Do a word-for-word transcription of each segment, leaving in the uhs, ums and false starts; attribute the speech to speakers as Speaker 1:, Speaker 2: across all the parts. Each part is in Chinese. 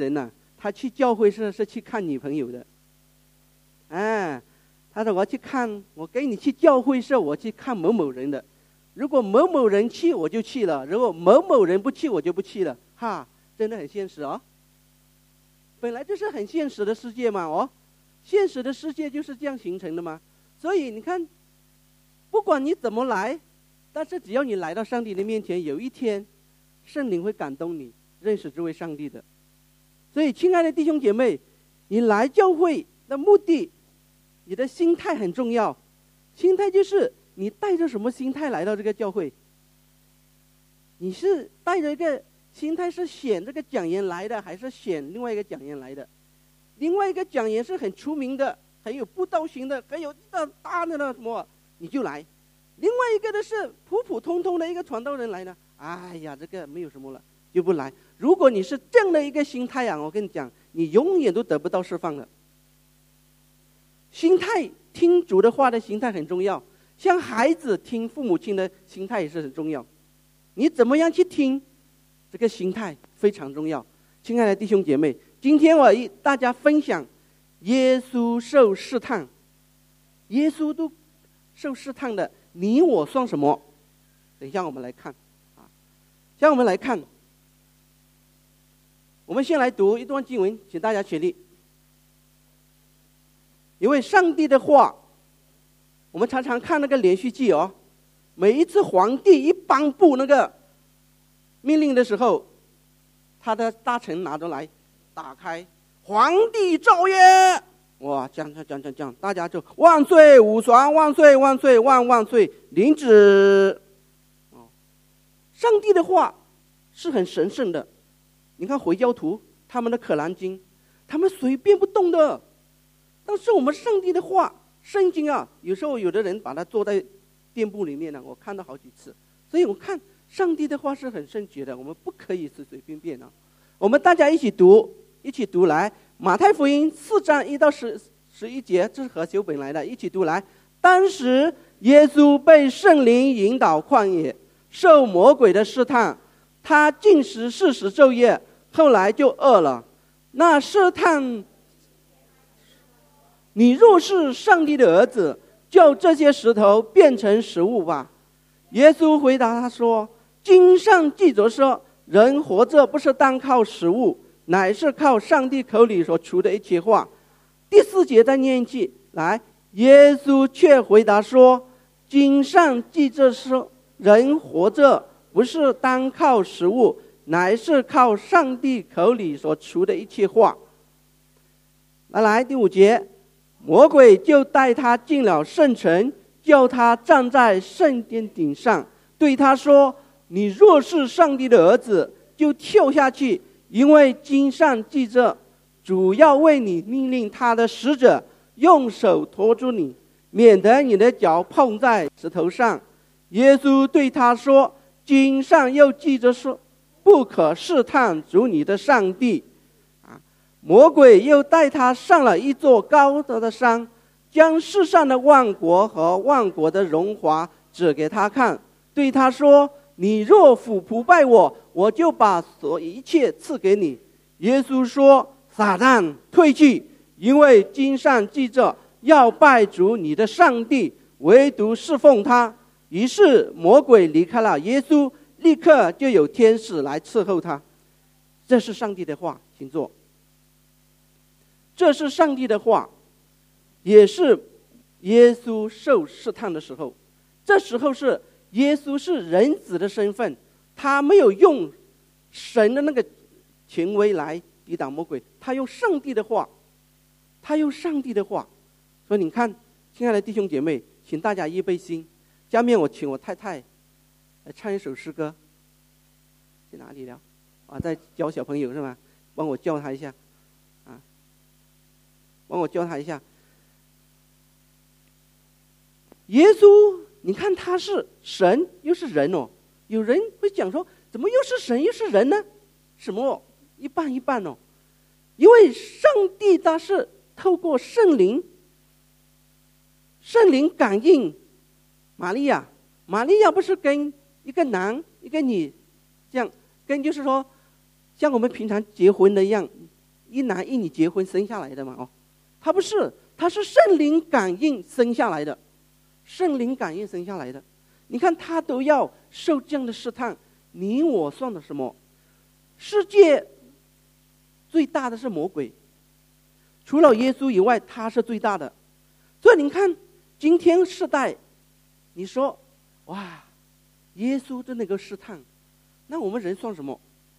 Speaker 1: 人呢、啊，他去教会是是去看女朋友的，哎，他说我去看，我给你去教会是我去看某某人的，如果某某人去我就去了，如果某某人不去我就不去了，哈，真的很现实哦。本来就是很现实的世界嘛，哦，现实的世界就是这样形成的嘛。所以你看，不管你怎么来，但是只要你来到上帝的面前，有一天圣灵会感动你认识这位上帝的。所以亲爱的弟兄姐妹，你来教会的目的，你的心态很重要。心态就是你带着什么心态来到这个教会。你是带着一个心态是选这个讲员来的，还是选另外一个讲员来的？另外一个讲员是很出名的，很有布道型的，很有大大的那什么，你就来。另外一个的是普普通通的一个传道人来呢，哎呀，这个没有什么了，就不来。如果你是这样的一个心态啊，我跟你讲，你永远都得不到释放的。心态，听主的话的心态很重要，像孩子听父母亲的心态也是很重要。你怎么样去听，这个心态非常重要。亲爱的弟兄姐妹，今天我与大家分享耶稣受试探，耶稣都受试探的，你我算什么？等一下我们来看啊，让我们来看，我们先来读一段经文，请大家起立。因为上帝的话，我们常常看那个连续剧哦，每一次皇帝一颁布那个命令的时候，他的大臣拿着来打开，皇帝诏曰，哇，讲讲讲讲讲，大家就万岁无双，万岁万岁万万岁，领旨。哦，上帝的话是很神圣的。你看回教徒他们的可兰经，他们随便不动的。但是我们上帝的话，圣经啊，有时候有的人把它坐在店铺里面呢，我看到好几次。所以我看上帝的话是很圣洁的，我们不可以随随便便啊。我们大家一起读，一起读来，马太福音四章一到十十一节，这是何修本来的，一起读来。当时耶稣被圣灵引导旷野，受魔鬼的试探，他禁食四十昼夜，后来就饿了。那试探，你若是上帝的儿子，叫这些石头变成食物吧。耶稣回答他说，经上记着说，人活着不是单靠食物，乃是靠上帝口里所出的一切话。第四节再念一句来，耶稣却回答说，经上记着说，人活着不是单靠食物，乃是靠上帝口里所出的一切话。来来，第五节，魔鬼就带他进了圣城，叫他站在圣殿顶上，对他说，你若是上帝的儿子，就跳下去，因为经上记着，主要为你命令他的使者用手托住你，免得你的脚碰在石头上。耶稣对他说，经上又记着说，不可试探主你的上帝。魔鬼又带他上了一座高高的山，将世上的万国和万国的荣华指给他看，对他说，你若俯伏拜我，我就把所一切赐给你。耶稣说，撒旦退去，因为经上记着，要拜主你的上帝，唯独侍奉他。于是魔鬼离开了耶稣，立刻就有天使来伺候他。这是上帝的话，请坐。这是上帝的话，也是耶稣受试探的时候。这时候是耶稣是人子的身份，他没有用神的那个权威来抵挡魔鬼，他用上帝的话，他用上帝的话。所以你看，亲爱的弟兄姐妹，请大家预备心。下面我请我太太来唱一首诗歌。去哪里了？啊，在教小朋友是吗？帮我教他一下。帮我教他一下。耶稣，你看他是神又是人哦。有人会讲说，怎么又是神又是人呢？什么一半一半哦？因为上帝他是透过圣灵，圣灵感应玛利亚，玛利亚不是跟一个男一个女这样，跟就是说像我们平常结婚的一样， 一男一女结婚生下来的嘛？哦，他不是，他是圣灵感应生下来的，圣灵感应生下来的。你看他都要受这样的试探，你我算的什么？世界最大的是魔鬼，除了耶稣以外，他是最大的。所以你看，今天世代，你说哇，耶稣真的够试探，那我们人算什么？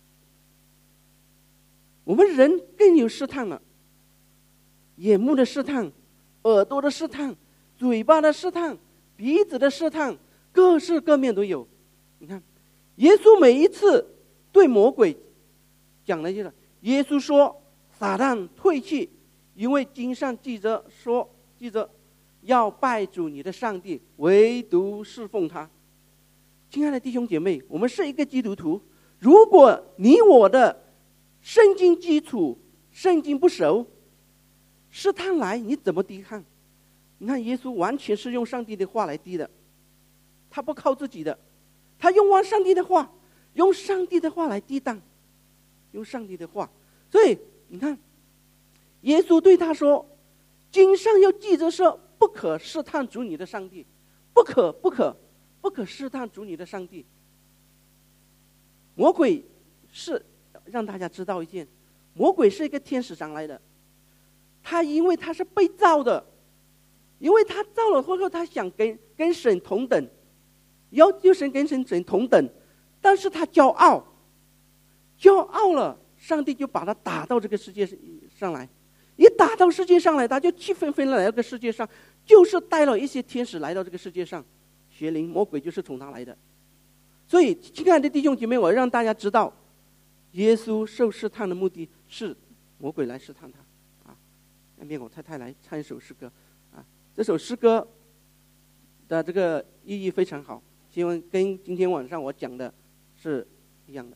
Speaker 1: 我们人更有试探了，眼目的试探，耳朵的试探，嘴巴的试探，鼻子的试探，各式各面都有。你看，耶稣每一次对魔鬼讲了一句：耶稣说，撒旦退去，因为经上记着说，记着要拜主你的上帝，唯独侍奉他。亲爱的弟兄姐妹，我们是一个基督徒，如果你我的圣经基础圣经不熟，试探来你怎么抵抗？你看耶稣完全是用上帝的话来抵的，他不靠自己的，他用完上帝的话，用上帝的话来抵挡，用上帝的话。所以你看耶稣对他说，经上要记着说，不可试探主你的上帝，不可不可不可试探主你的上帝。魔鬼是让大家知道一件，魔鬼是一个天使上来的，他因为他是被造的，因为他造了过后，他想跟跟神同等，要求神跟神神同等，但是他骄傲，骄傲了，上帝就把他打到这个世界上来，一打到世界上来，他就气愤愤来到这个世界上，就是带了一些天使来到这个世界上，邪灵魔鬼就是从他来的。所以亲爱的弟兄姐妹，我让大家知道，耶稣受试探的目的是魔鬼来试探他啊。下面我太太来唱一首诗歌啊，这首诗歌的这个意义非常好，希望跟今天晚上我讲的是一样的。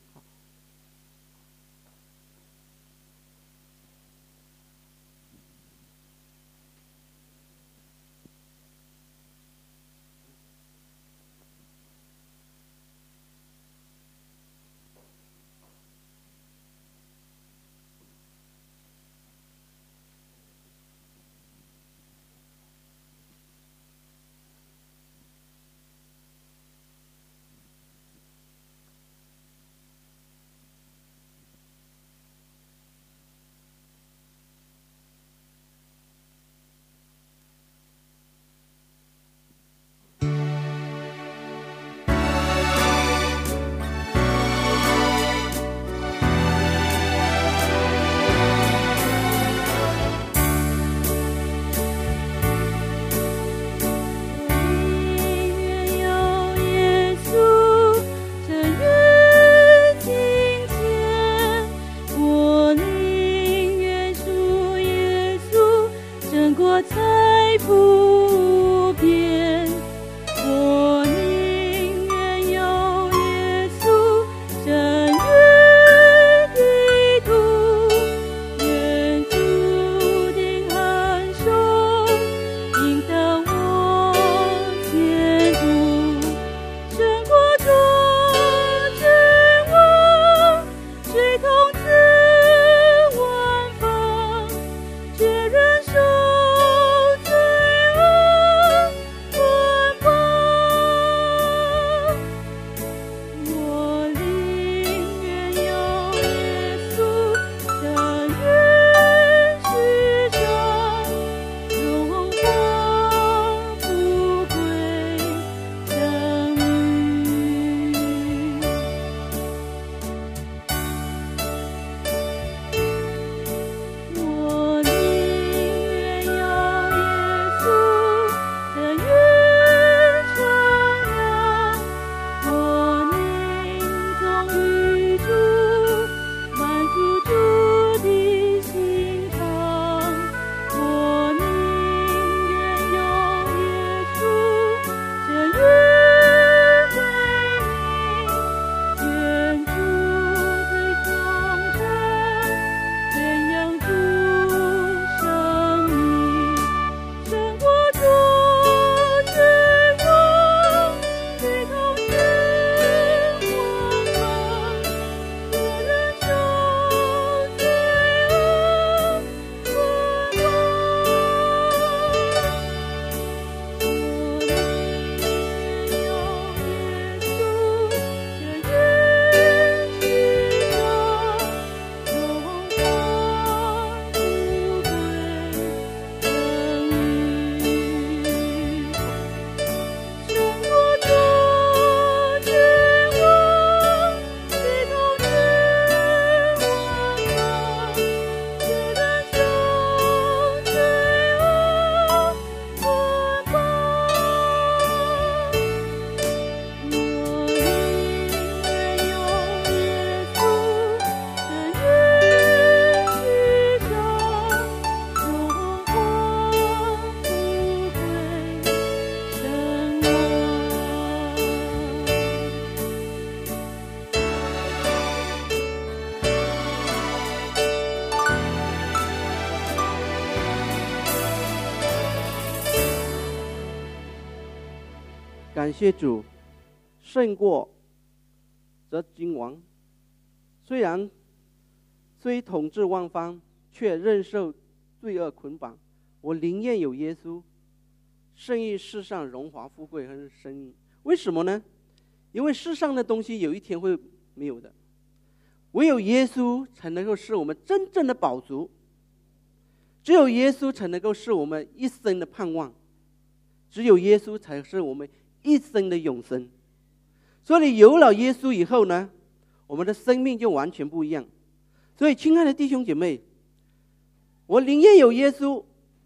Speaker 1: 感谢主，胜过这君王。虽然虽统治万方，却任受罪恶捆绑。我宁愿有耶稣，胜于世上荣华富贵和生命。为什么呢？因为世上的东西有一天会没有的，唯有耶稣才能够使我们真正的饱足，只有耶稣才能够是我们一生的盼望，只有耶稣才是我们一生的永生。所以有了耶稣以后呢，我们的生命就完全不一样。所以亲爱的弟兄姐妹，我宁愿有耶稣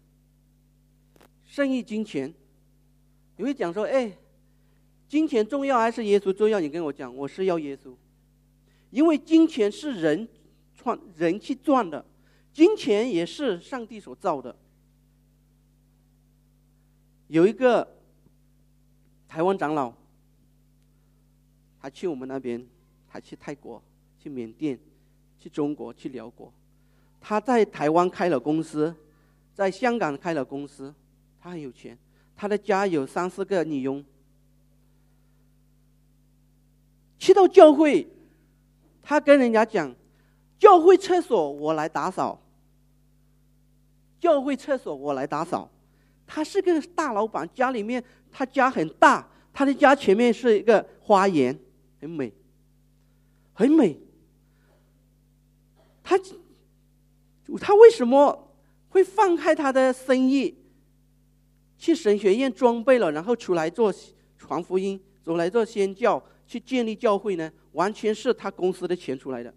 Speaker 1: 胜于金钱。你会讲说，哎，金钱重要还是耶稣重要？你跟我讲，我是要耶稣。因为金钱是人赚人去赚的，金钱也是上帝所造的。有一个台湾长老，他去我们那边，他去泰国，去缅甸，去中国，去辽国。他在台湾开了公司，在香港开了公司，他很有钱，他的家有三四个女佣。去到教会，他跟人家讲，教会厕所我来打扫，教会厕所我来打扫。他是个大老板，家里面他家很大，他的家前面是一个花园，很美，很美。他他为什么会放开他的生意，去神学院装备了，然后出来做传福音，出来做宣教，去建立教会呢？完全是他公司的钱出来的。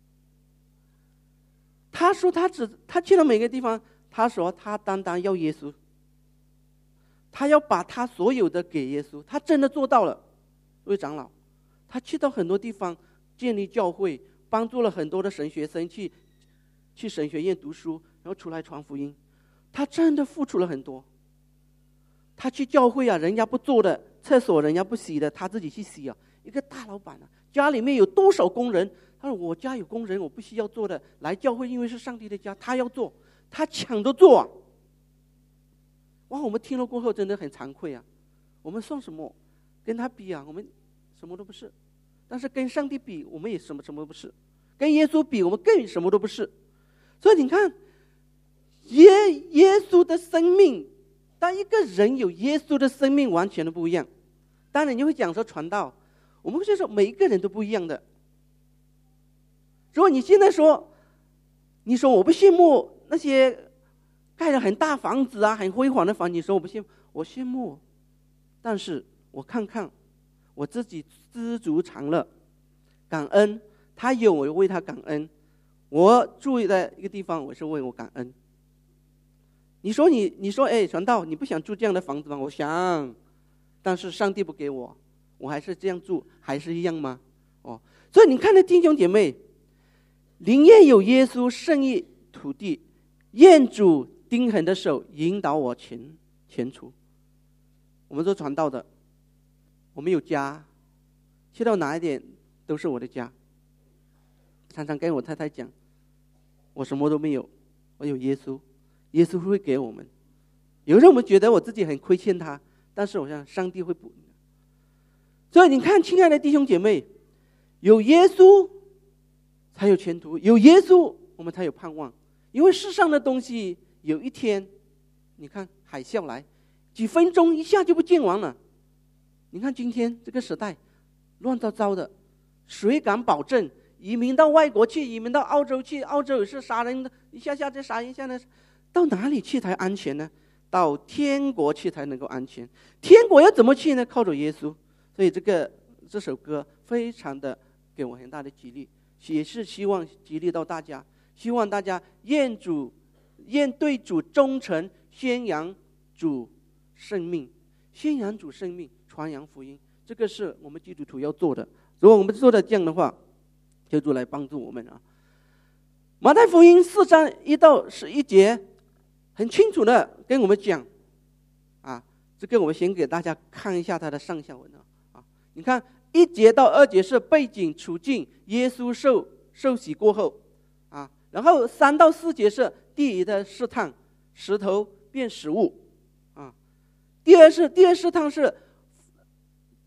Speaker 1: 他说他只他去了每个地方，他说他单单要耶稣，他要把他所有的给耶稣，他真的做到了。这位长老，他去到很多地方建立教会，帮助了很多的神学生去去神学院读书，然后出来传福音。他真的付出了很多。他去教会啊，人家不做的厕所，人家不洗的，他自己去洗啊。一个大老板啊，家里面有多少工人？他说我家有工人，我不需要做的。来教会，因为是上帝的家，他要做，他抢着做啊。哇，我们听了过后真的很惭愧啊。我们算什么？跟他比啊，我们什么都不是。但是跟上帝比，我们也什么什么都不是。跟耶稣比，我们更什么都不是。所以你看，耶耶稣的生命，当一个人有耶稣的生命，完全都不一样。当然你会讲说传道，我们会说每一个人都不一样的。如果你现在说，你说我不羡慕那些盖了很大房子啊，很辉煌的房子，你说我不羡慕，我羡慕。但是我看看我自己知足常乐，感恩，他有我为他感恩。我住在一个地方，我是为我感恩。你说你你说哎，传道，你不想住这样的房子吗？我想，但是上帝不给我，我还是这样住，还是一样吗？哦，所以你看那弟兄姐妹，宁愿有耶稣胜于土地，愿主钉痕的手引导我前前出。我们做传道的，我们有家，去到哪一点都是我的家。常常跟我太太讲，我什么都没有，我有耶稣，耶稣会给我们。有时候我们觉得我自己很亏欠他，但是我想上帝会补。所以你看，亲爱的弟兄姐妹，有耶稣才有前途，有耶稣我们才有盼望。因为世上的东西有一天，你看海啸来，几分钟一下就不见完了。你看今天这个时代乱糟糟的，谁敢保证移民到外国去，移民到澳洲去，澳洲也是杀人的，一下下就杀一下呢，到哪里去才安全呢？到天国去才能够安全。天国要怎么去呢？靠着耶稣。所以这个这首歌非常的给我很大的激励，也是希望激励到大家，希望大家愿主愿对主忠诚，宣扬主生命，宣扬主生命，传扬福音，这个是我们基督徒要做的。如果我们做的这样的话，求主来帮助我们啊。马太福音四章一到十一节很清楚的跟我们讲啊，这个我们先给大家看一下它的上下文啊。啊，你看一节到二节是背景处境，耶稣受受洗过后啊，然后三到四节是第一的试探，石头变食物啊。第二是第二试探是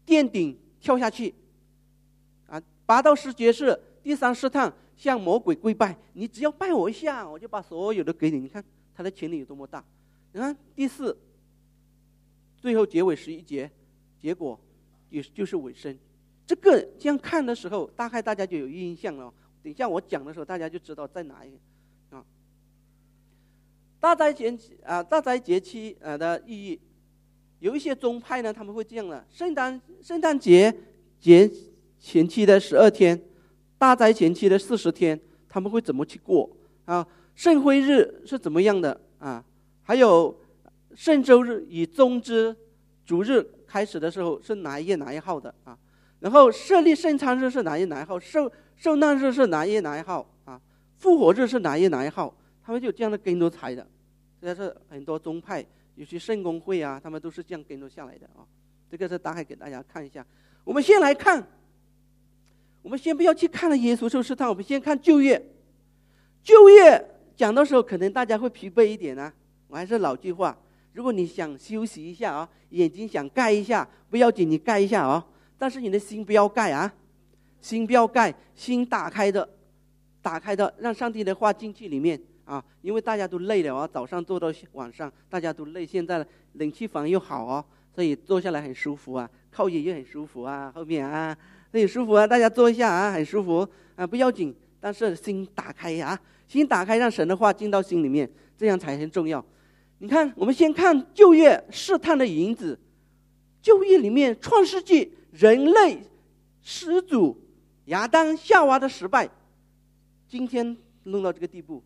Speaker 1: 殿顶跳下去，啊，八到十节是第三试探，向魔鬼跪拜，你只要拜我一下，我就把所有的给你。你看他的权力有多么大。你看第四，最后结尾十一节，结果也就是尾声。这个这样看的时候，大概大家就有印象了。等一下我讲的时候，大家就知道在哪一个啊。大斋节啊，大斋节期啊的意义，有一些宗派呢，他们会这样的：圣诞圣诞节节前期的十二天，大斋前期的四十天，他们会怎么去过啊？圣灰日是怎么样的啊？还有圣周日以宗之主日开始的时候是哪一月哪一号的啊？然后设立圣餐日是哪一月哪一号？受受难日是哪一月哪一号啊？复活日是哪一月哪一号？他们就这样的跟着裁的。这是很多宗派，尤其圣公会啊，他们都是这样跟着下来的啊。这个是大概给大家看一下。我们先来看，我们先不要去看了耶稣受试探，我们先看旧约。旧约讲的时候，可能大家会疲惫一点啊。我还是老句话，如果你想休息一下啊，眼睛想盖一下，不要紧，你盖一下啊。但是你的心不要盖啊，心不要盖，心打开的，打开的，让上帝的话进去里面啊。因为大家都累了啊，早上做到晚上，大家都累。现在冷气房又好哦，所以坐下来很舒服啊，靠椅也很舒服啊，后面啊很舒服啊，大家坐一下啊，很舒服啊，不要紧。但是心打开啊，心打开，让神的话进到心里面，这样才很重要。你看，我们先看旧约试探的影子。旧约里面，创世纪人类始祖亚当夏娃的失败，今天弄到这个地步。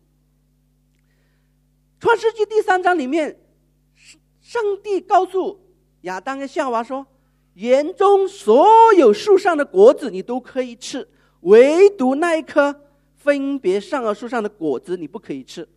Speaker 1: 创世纪第三章里面，上帝告诉亚当跟夏娃说，园中所有树上的果子你都可以吃，唯独那一棵分别善恶树上的果子你不可以吃。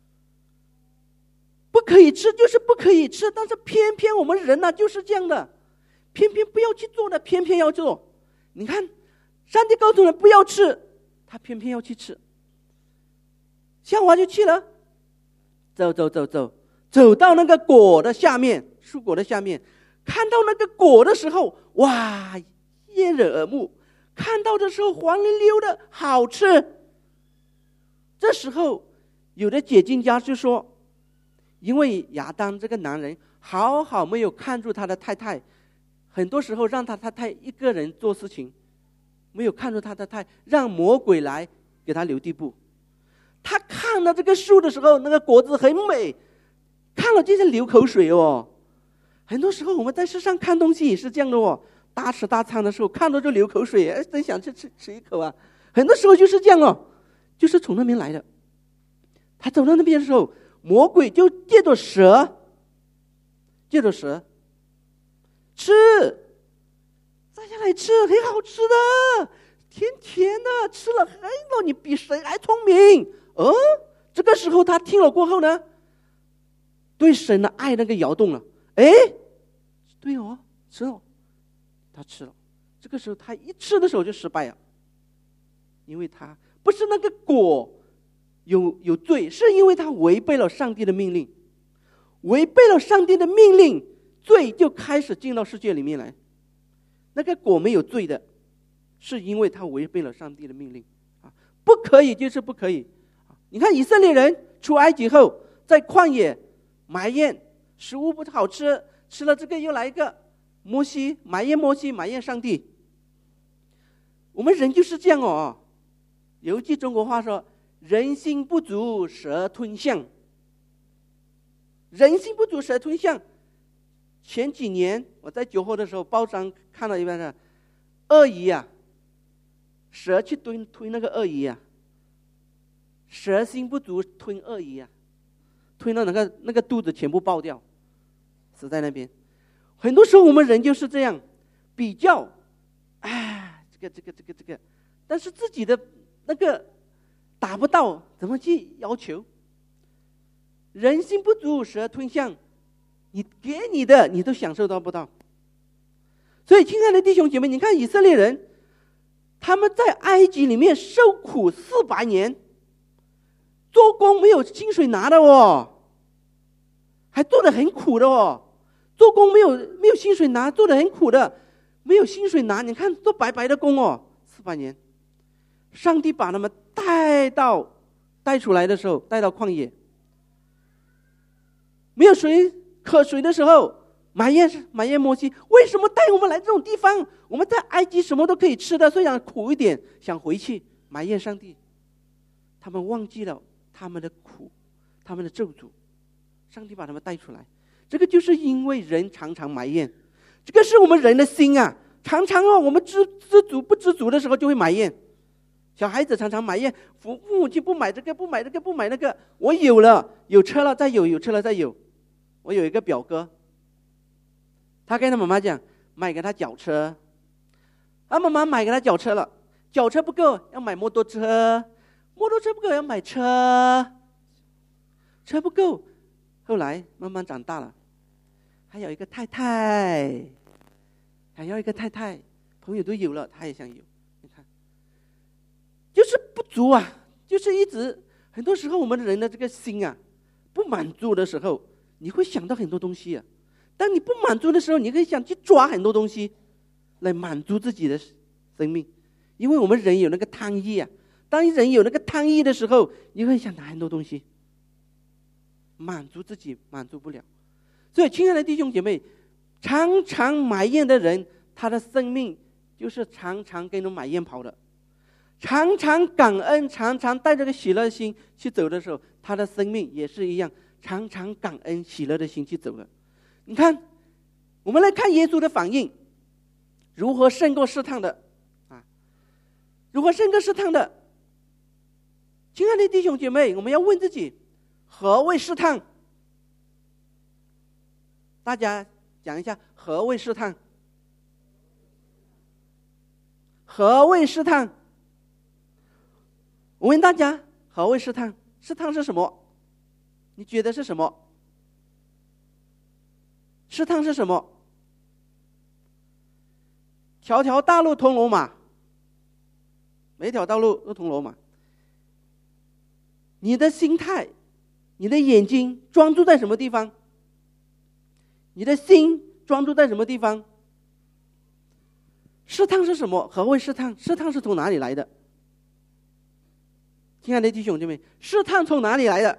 Speaker 1: 不可以吃就是不可以吃，但是偏偏我们人呢、啊、就是这样的，偏偏不要去做的，偏偏要做。你看，上帝告诉人不要吃，他偏偏要去吃。夏娃就去了，走走走走，走到那个果的下面，树果的下面，看到那个果的时候，哇，悦人耳目，看到的时候黄溜溜的，好吃。这时候，有的解经家就说，因为亚当这个男人好好没有看住他的太太，很多时候让他太太一个人做事情，没有看住他的太太，让魔鬼来给他留地步。他看到这个树的时候，那个果子很美，看了就是流口水哦。很多时候我们在世上看东西也是这样的哦，大吃大餐的时候看到就流口水，哎，真想去吃吃一口啊。很多时候就是这样哦，就是从那边来的。他走到那边的时候，魔鬼就借着蛇，借着蛇吃，摘下来吃，很好吃的，甜甜的，吃了很多，你比谁还聪明。哦，这个时候他听了过后呢，对神的爱那个摇动了。哎，对哦，吃了，他吃了。这个时候他一吃的时候就失败了，因为他不是那个果有有罪，是因为他违背了上帝的命令，违背了上帝的命令，罪就开始进到世界里面来。那个果没有罪的，是因为他违背了上帝的命令啊，不可以就是不可以。你看以色列人出埃及后，在旷野埋怨食物不好吃，吃了这个又来一个，摩西埋怨摩西，埋怨上帝。我们人就是这样哦。有一句中国话说，人心不足蛇吞象。人心不足蛇吞象。前几年我在酒后的时候，报章看到一半的鳄鱼啊，蛇去吞吞那个鳄鱼啊，蛇心不足吞鳄鱼啊，吞到那个那个肚子全部爆掉，死在那边。很多时候我们人就是这样比较，哎，这个这个这个这个，但是自己的那个达不到，怎么去要求？人心不足蛇吞象，你给你的你都享受到不到。所以亲爱的弟兄姐妹，你看以色列人，他们在埃及里面受苦四百年，做工没有薪水拿的哦，还做得很苦的哦，做工没有没有薪水拿，做得很苦的， 没有薪水拿，你看做白白的工哦，四百年。上帝把他们带到带出来的时候，带到旷野，没有水喝水的时候，埋怨埋怨摩西，为什么带我们来这种地方？我们在埃及什么都可以吃的，虽然苦一点，想回去，埋怨上帝。他们忘记了他们的苦，他们的咒诅，上帝把他们带出来。这个就是因为人常常埋怨，这个是我们人的心啊，常常哦，我们知知足不知足的时候就会埋怨。小孩子常常埋怨父父母亲不买这个不买这个不买那个，我有了有车了再有，有车了再有。我有一个表哥，他跟他妈妈讲买给他脚车，他妈妈买给他脚车了，脚车不够要买摩托车，摩托车不够要买车，车不够，后来慢慢长大了，还有一个太太，还要一个太太，朋友都有了，他也想有。你看，就是不足啊，就是一直很多时候我们人的这个心啊，不满足的时候，你会想到很多东西啊。当你不满足的时候，你可以想去抓很多东西来满足自己的生命，因为我们人有那个贪欲啊。当人有那个贪欲的时候，你会想拿很多东西满足自己，满足不了。所以亲爱的弟兄姐妹，常常埋怨的人，他的生命就是常常跟着埋怨跑的。常常感恩，常常带着个喜乐的心去走的时候，他的生命也是一样，常常感恩喜乐的心去走的。你看，我们来看耶稣的反应，如何胜过试探的啊？如何胜过试探的？亲爱的弟兄姐妹，我们要问自己，何谓试探？大家讲一下，何谓试探？何谓试探？我问大家，何谓试探？试探是什么？你觉得是什么？试探是什么？条条大路通罗马，每条道路都通罗马。你的心态，你的眼睛专注在什么地方？你的心专注在什么地方？试探是什么？何谓试探？试探是从哪里来的？亲爱的弟兄姐妹，试探从哪里来的？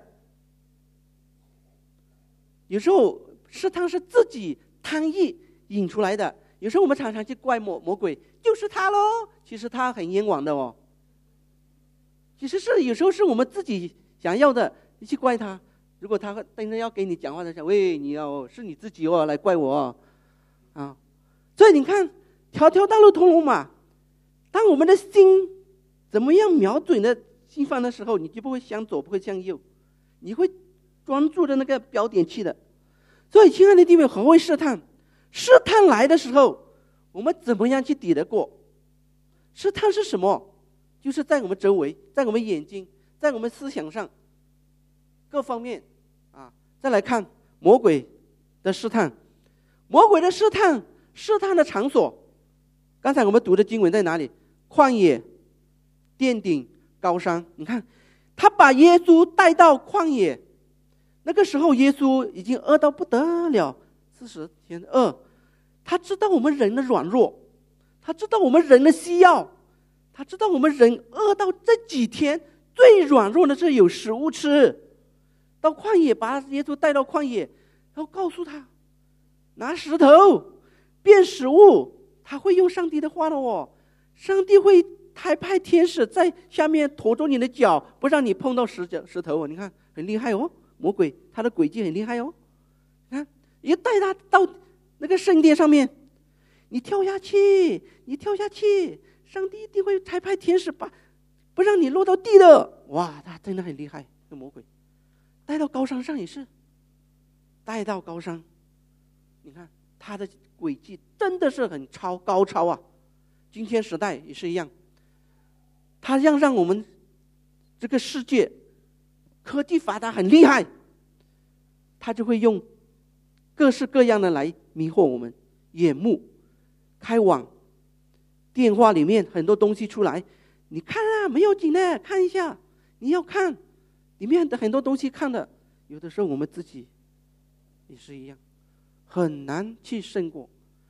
Speaker 1: 有时候试探是自己贪欲引出来的，有时候我们常常去怪魔魔鬼，就是他咯，其实他很冤枉的哦。其实是有时候是我们自己想要的，你去怪他。如果他真的要给你讲话的时候，喂，你要是你自己哦来怪我哦啊。所以你看，条条大路通罗马，当我们的心怎么样瞄准的兴奋的时候，你就不会向左，不会向右，你会专注的那个标点去的。所以亲爱的弟兄，何谓试探？试探来的时候，我们怎么样去抵得过？试探是什么？就是在我们周围，在我们眼睛，在我们思想上各方面啊。再来看魔鬼的试探，魔鬼的试探，试探的场所，刚才我们读的经文在哪里？旷野、殿顶、高山。你看，他把耶稣带到旷野，那个时候耶稣已经饿到不得了，四十天饿。他知道我们人的软弱，他知道我们人的需要，他知道我们人饿到这几天最软弱的是有食物吃。到旷野，把耶稣带到旷野，然后告诉他拿石头变食物。他会用上帝的话的哦，上帝会还派天使在下面驮着你的脚，不让你碰到石石头哦。你看很厉害哦，魔鬼他的诡计很厉害哦。你看，一带他到那个圣殿上面，你跳下去，你跳下去，上帝一定会差派天使把不让你落到地的。哇，他真的很厉害，这魔鬼。带到高山上也是，带到高山，你看他的诡计真的是很超高超啊！今天时代也是一样，他要让我们这个世界科技发达很厉害，他就会用各式各样的来迷惑我们眼目，开网，电话里面很多东西出来，你看啊，没有紧的，看一下，你要看里面的很多东西看的，有的时候我们自己也是一样，很难去胜过。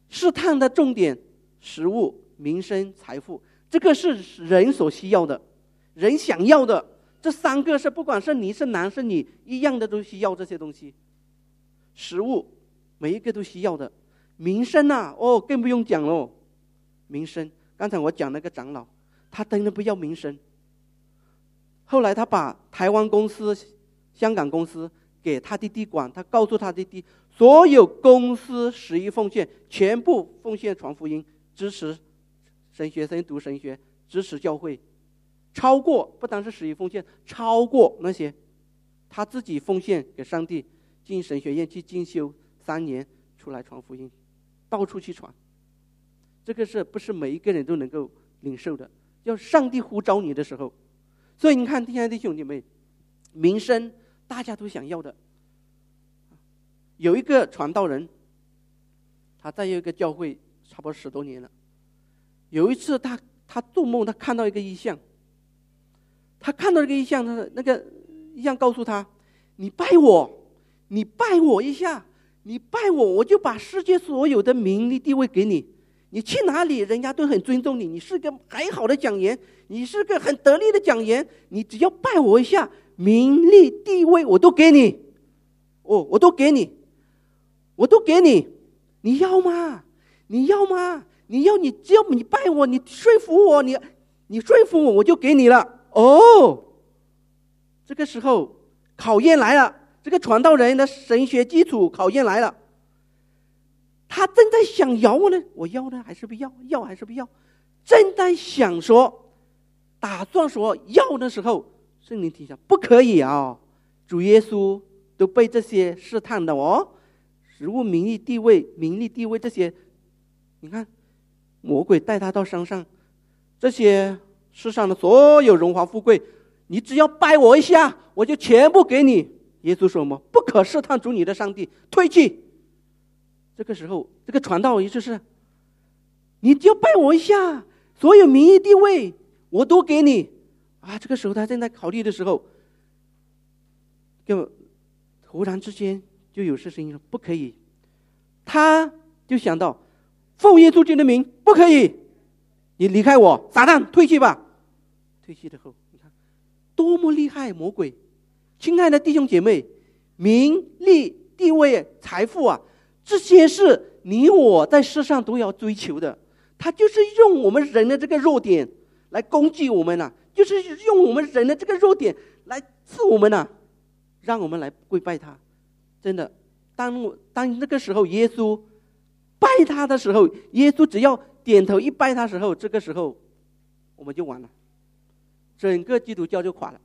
Speaker 1: 试探的重点，食物、名声、财富，这个是人所需要的，人想要的。这三个是不管是你是男是女，一样的都需要这些东西。食物每一个都需要的，名声啊，哦更不用讲了。名声，刚才我讲那个长老，他真的不要名声。后来他把台湾公司、香港公司给他弟弟管，他告诉他弟弟，所有公司十一奉献，全部奉献传福音，支持神学生读神学，支持教会，超过不单是十一奉献，超过那些他自己奉献给上帝，进神学院去进修三年，出来传福音，到处去传。这个是不是每一个人都能够领受的？要上帝呼召你的时候。所以你看，亲爱的弟兄姐妹，名声大家都想要的。有一个传道人，他在一个教会差不多十多年了。有一次他他做梦，他看到一个异象。他看到一个异象，他那个异象告诉他：你拜我，你拜我一下，你拜我，我就把世界所有的名利地位给你。你去哪里，人家都很尊重你。你是个很好的讲员，你是个很得力的讲员，你只要拜我一下，名利地位我都给你。哦，我都给你，我都给你，你要吗？你要吗？你要你只要你拜我，你说服我，你你说服我，我就给你了。哦，这个时候考验来了，这个传道人的神学基础考验来了。他正在想要呢，我要呢还是不要？要还是不要？正在想说，打算说要的时候，圣灵提醒不可以啊！主耶稣都被这些试探的哦，食物、名利、地位、名利地位这些，你看，魔鬼带他到山上，这些世上的所有荣华富贵，你只要拜我一下，我就全部给你。耶稣说什么？不可试探主你的上帝，退去。这个时候，这个传道意思是，你只要拜我一下，所有名誉地位我都给你啊！这个时候他正在考虑的时候，就突然之间就有声音说不可以。他就想到奉耶稣基督的名不可以，你离开我，撒旦退去吧。退去之后，你看多么厉害魔鬼！亲爱的弟兄姐妹，名利地位财富啊，这些是你我在世上都要追求的。他就是用我们人的这个弱点来攻击我们啊，就是用我们人的这个弱点来刺我们啊，让我们来跪拜他。真的，当当那个时候耶稣拜他的时候，耶稣只要点头一拜他的时候，这个时候我们就完了，整个基督教就垮了。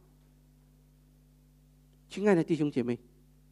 Speaker 1: 亲爱的弟兄姐妹，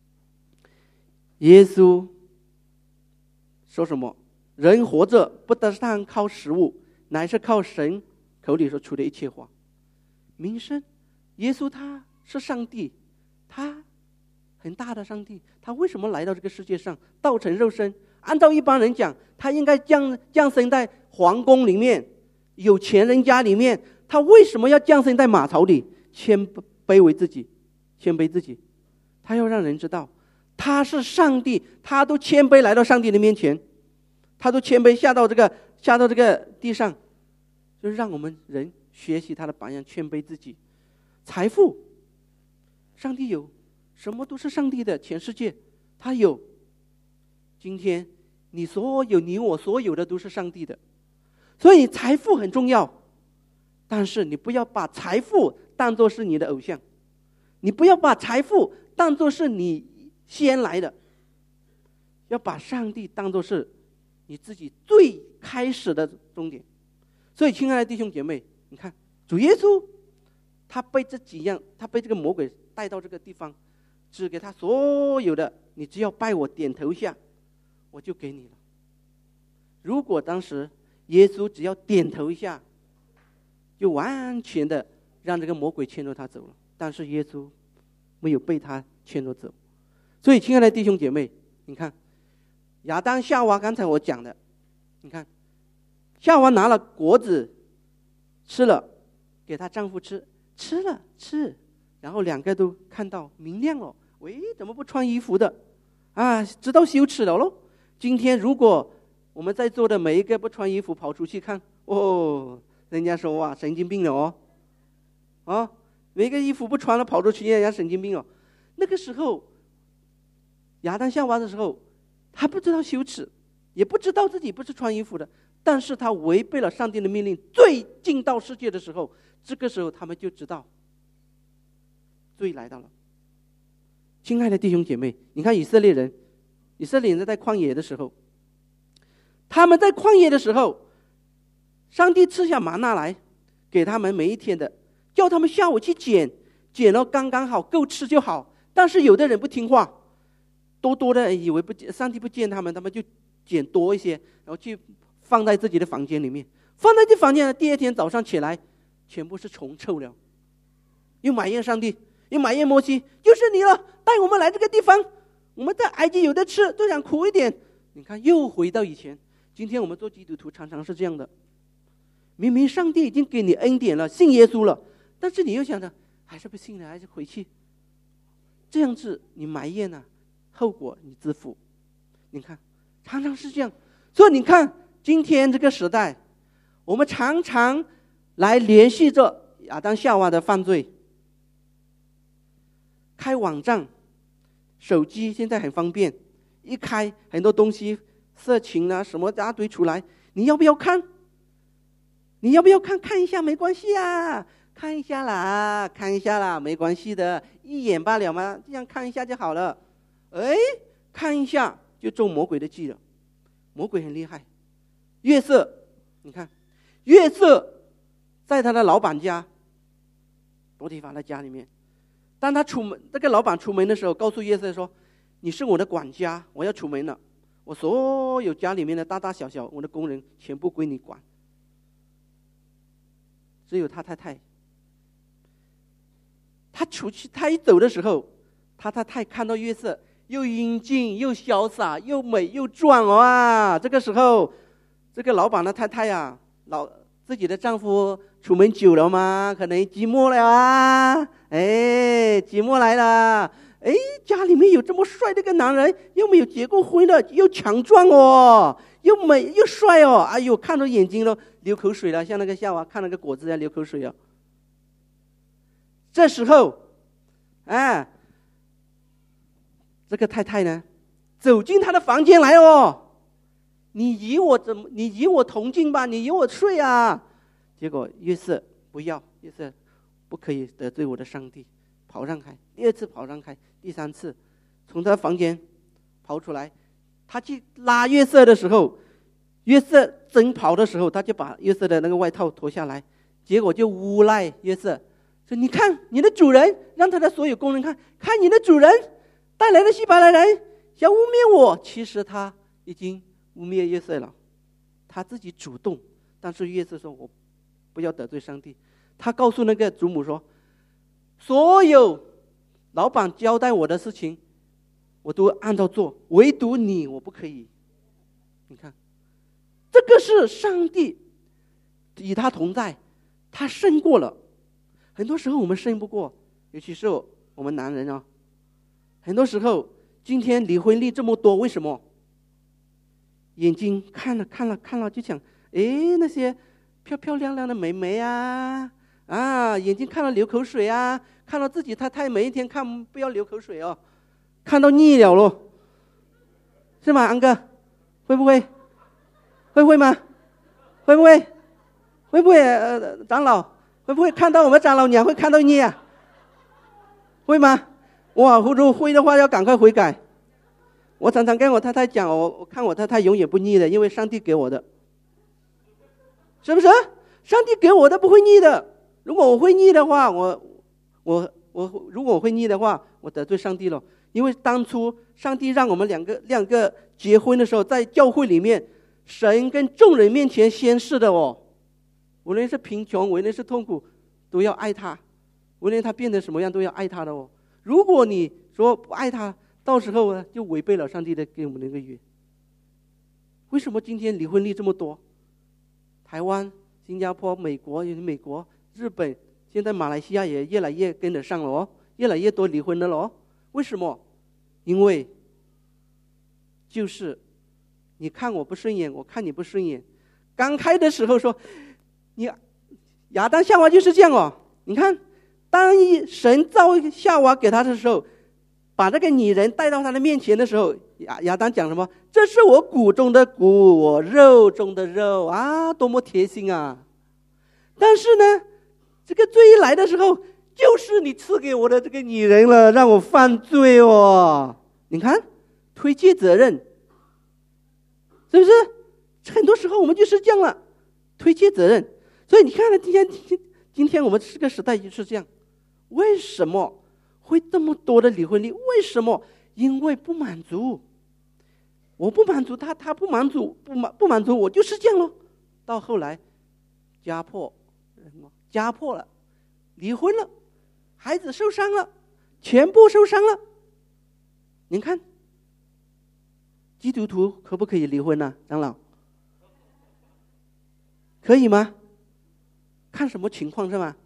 Speaker 1: 耶稣说什么？人活着不单单靠食物，乃是靠神口里所出的一切话。名声，耶稣他是上帝，他很大的上帝，他为什么来到这个世界上，道成肉身？按照一般人讲，他应该降降生在皇宫里面，有钱人家里面，他为什么要降生在马槽里，谦卑为自己，谦卑自己？他要让人知道他是上帝，他都谦卑来到上帝的面前，他都谦卑下到这个下到这个地上，就是让我们人学习他的榜样，谦卑自己。财富，上帝有，什么都是上帝的，全世界他有。今天你所有你我所有的都是上帝的，所以财富很重要，但是你不要把财富当作是你的偶像，你不要把财富当作是你先来的，要把上帝当作是你自己最开始的终点。所以亲爱的弟兄姐妹，你看主耶稣他被这几样，他被这个魔鬼带到这个地方，指给他所有的，你只要拜我点头下，我就给你了。如果当时耶稣只要点头一下，就完全的让这个魔鬼牵着他走了，但是耶稣没有被他牵着走。所以亲爱的弟兄姐妹，你看亚当夏娃，刚才我讲的，你看夏娃拿了果子吃了，给她丈夫吃，吃了吃，然后两个都看到明亮了，喂，怎么不穿衣服的啊？知道羞耻了咯。今天如果我们在座的每一个不穿衣服跑出去看，哦，人家说哇神经病了哦，啊，每个衣服不穿了跑出去，人家神经病哦。那个时候亚当夏娃的时候，他不知道羞耻，也不知道自己不是穿衣服的，但是他违背了上帝的命令，罪进到世界的时候，这个时候他们就知道罪来到了。亲爱的弟兄姐妹，你看以色列人，以色列人在旷野的时候，他们在旷野的时候，上帝赐下玛纳来给他们每一天的，叫他们下午去捡，捡了刚刚好够吃就好。但是有的人不听话，多多的以为不上帝不见他们，他们就捡多一些，然后去放在自己的房间里面，放在这房间，第二天早上起来全部是虫臭了，又埋怨上帝，又埋怨摩西，就是你了，带我们来这个地方，我们在埃及有的吃，都想苦一点。你看又回到以前。今天我们做基督徒常常是这样的，明明上帝已经给你恩典了，信耶稣了，但是你又想着还是不信了，还是回去，这样子你埋怨啊，后果你自负。你看常常是这样。所以你看今天这个时代，我们常常来联系着亚当夏娃的犯罪。开网站，手机现在很方便，一开很多东西色情啊什么一大堆出来，你要不要看？你要不要看？看一下没关系啊，看一下啦，看一下啦，没关系的，一眼罢了嘛，这样看一下就好了。哎，看一下就中魔鬼的计了。魔鬼很厉害，约瑟，你看约瑟在他的老板家，罗提法的家里面，当他出门，这个老板出门的时候，告诉约瑟说：“你是我的管家，我要出门了。我所有家里面的大大小小，我的工人全部归你管。只有他太太，他出去，他一走的时候，他太太看到约瑟又英俊又潇洒又美又壮啊！这个时候，这个老板的太太呀、啊，老自己的丈夫出门久了嘛，可能寂寞了啊，哎，寂寞来了。哎，家里面有这么帅的一个男人，又没有结过婚的，又强壮哦，又美又帅哦，哎呦，看到眼睛了，流口水了，像那个夏娃看那个果子一样流口水哦。这时候，哎，这个太太呢，走进他的房间来哦，你与我怎么，你与我同进吧，你与我睡啊。结果约瑟不要，约瑟不可以得罪我的上帝。跑让开，第二次跑让开，第三次从他房间跑出来，他去拉约瑟的时候，约瑟正跑的时候，他就把约瑟的那个外套脱下来，结果就诬赖约瑟说：“你看你的主人，让他的所有工人看，看你的主人带来的希伯来人想污蔑我。”其实他已经污蔑约瑟了，他自己主动，但是约瑟说：“我不要得罪上帝。”他告诉那个祖母说：“所有老板交代我的事情，我都按照做，唯独你我不可以。”你看，这个是上帝与他同在，他胜过了。很多时候我们胜不过，尤其是我们男人啊。很多时候，今天离婚率这么多，为什么？眼睛看了看了看了，就想，哎，那些漂漂亮亮的美眉啊。啊，眼睛看到流口水啊，看到自己太太每一天看不要流口水哦，看到腻了咯，是吗？安哥，会不会？会不会吗？会不会？会不会？呃，长老会不会看到我们长老娘会看到腻啊？会吗？哇，如果会的话，要赶快悔改。我常常跟我太太讲，我我看我太太永远不腻的，因为上帝给我的，是不是？上帝给我的不会腻的。如果我会腻的话，我我我如果我会腻的话，我得罪上帝了。因为当初上帝让我们两个两个结婚的时候，在教会里面，神跟众人面前宣誓的哦，无论是贫穷，无论是痛苦，都要爱他，无论他变成什么样，都要爱他的哦。如果你说不爱他，到时候呢，就违背了上帝的给我们的一个约。为什么今天离婚率这么多？台湾、新加坡、美国，有美国。日本现在马来西亚也越来越跟得上了哦，越来越多离婚的了哦。为什么？因为就是你看我不顺眼，我看你不顺眼。刚开的时候说，你亚当夏娃就是这样哦。你看，当神造夏娃给他的时候，把这个女人带到他的面前的时候，亚亚当讲什么？这是我骨中的骨，我肉中的肉啊，多么贴心啊！但是呢，这个罪一来的时候，就是你赐给我的这个女人了，让我犯罪哦。你看，推卸责任，是不是？很多时候我们就是这样了，推卸责任。所以你看，今天今今天我们这个时代就是这样。为什么会这么多的离婚率？为什么？因为不满足。我不满足他，他不满足，不满不满足我，就是这样咯。到后来，家破，家破了，离婚了，孩子受伤了，全部受伤了。您看，基督徒可不可以离婚呢？长老，可以吗？看什么情况是吧？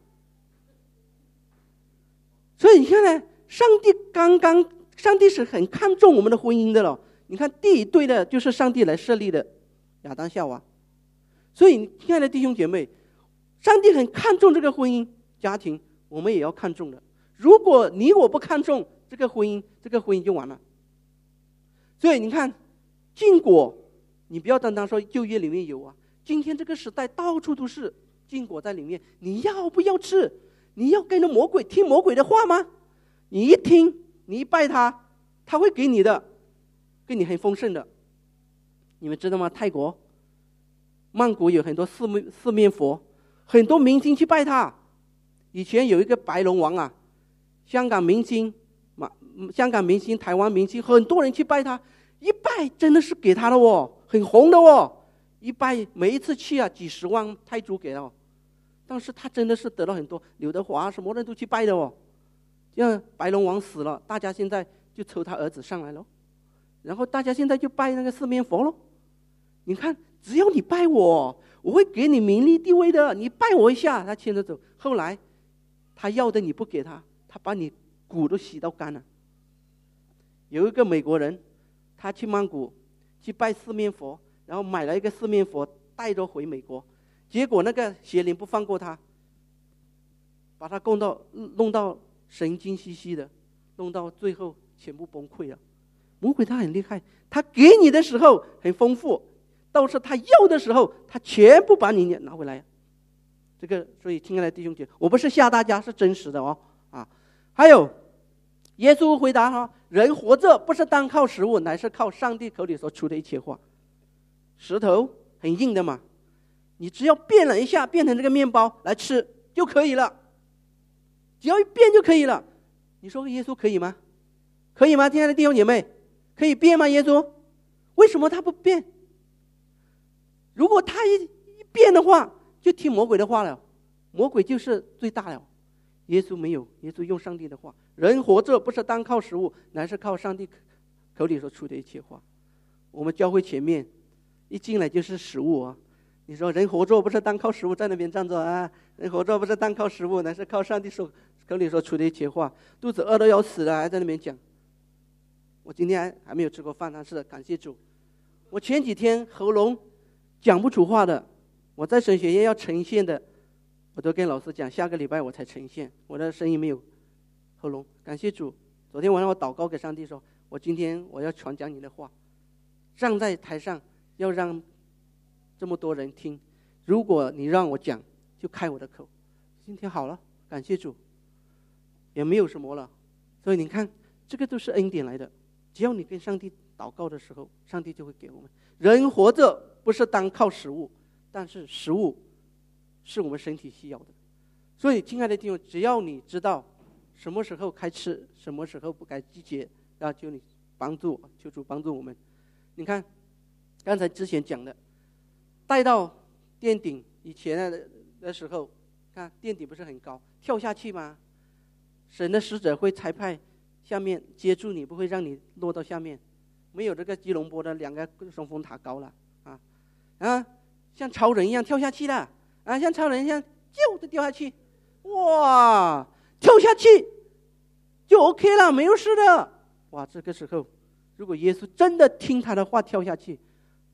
Speaker 1: 所以你看呢，上帝刚刚，上帝是很看重我们的婚姻的了。你看第一对的就是上帝来设立的，亚当夏娃。所以亲爱的弟兄姐妹，上帝很看重这个婚姻家庭，我们也要看重的。如果你我不看重这个婚姻，这个婚姻就完了。所以你看禁果，你不要单单说旧约里面有啊，今天这个时代到处都是禁果在里面，你要不要吃？你要跟着魔鬼听魔鬼的话吗？你一听，你一拜他，他会给你的，给你很丰盛的。你们知道吗？泰国曼谷有很多四面四面佛，很多明星去拜他。以前有一个白龙王啊，香港明星嘛，香港明星、台湾明星，很多人去拜他，一拜真的是给他的哦，很红的哦，一拜每一次去啊，几十万泰铢给了。但是他真的是得了很多，刘德华什么人都去拜的哦。这样白龙王死了，大家现在就抽他儿子上来了，然后大家现在就拜那个四面佛了。你看，只要你拜我，我会给你名利地位的。你拜我一下，他牵着走。后来他要的你不给他，他把你骨都洗到干了。有一个美国人，他去曼谷去拜四面佛，然后买了一个四面佛带着回美国。结果那个邪灵不放过他，把他弄到弄到神经兮兮的，弄到最后全部崩溃了。魔鬼他很厉害，他给你的时候很丰富，到时他要的时候，他全部把你拿回来。这个，所以亲爱的弟兄姐妹，我不是吓大家，是真实的哦啊。还有，耶稣回答他：人活着不是单靠食物，乃是靠上帝口里所出的一切话。石头很硬的嘛。你只要变了一下，变成这个面包来吃就可以了，只要一变就可以了。你说耶稣可以吗？可以吗？亲爱的弟兄姐妹，可以变吗？耶稣为什么他不变？如果他一一变的话，就听魔鬼的话了，魔鬼就是最大了。耶稣没有，耶稣用上帝的话。人活着不是单靠食物，乃是靠上帝口里所出的一切话。我们教会前面一进来就是食物啊。你说人活着不是单靠食物，在那边站着啊！人活着不是单靠食物，乃是靠上帝所口里所出的一切话。肚子饿得要死了，还在那边讲。我今天还还没有吃过饭，但是感谢主。我前几天喉咙讲不出话的，我在神学院要呈现的，我都跟老师讲，下个礼拜我才呈现。我的声音没有喉咙，感谢主。昨天晚上我祷告给上帝说，我今天我要传讲你的话，站在台上要让这么多人听，如果你让我讲，就开我的口。今天好了，感谢主，也没有什么了。所以你看，这个都是恩典来的。只要你跟上帝祷告的时候，上帝就会给我们。人活着不是单靠食物，但是食物是我们身体需要的。所以亲爱的弟兄，只要你知道什么时候该吃，什么时候不该拒绝，要求你帮助，求主帮助我们。你看刚才之前讲的，带到殿顶以前的的时候，看殿顶不是很高，跳下去吗？神的使者会差派下面接住你，不会让你落到下面。没有这个吉隆坡的两个双峰塔高了啊啊，像超人一样跳下去了啊，像超人一样就就掉下去，哇，跳下去就 OK 了，没有事的。哇，这个时候如果耶稣真的听他的话跳下去，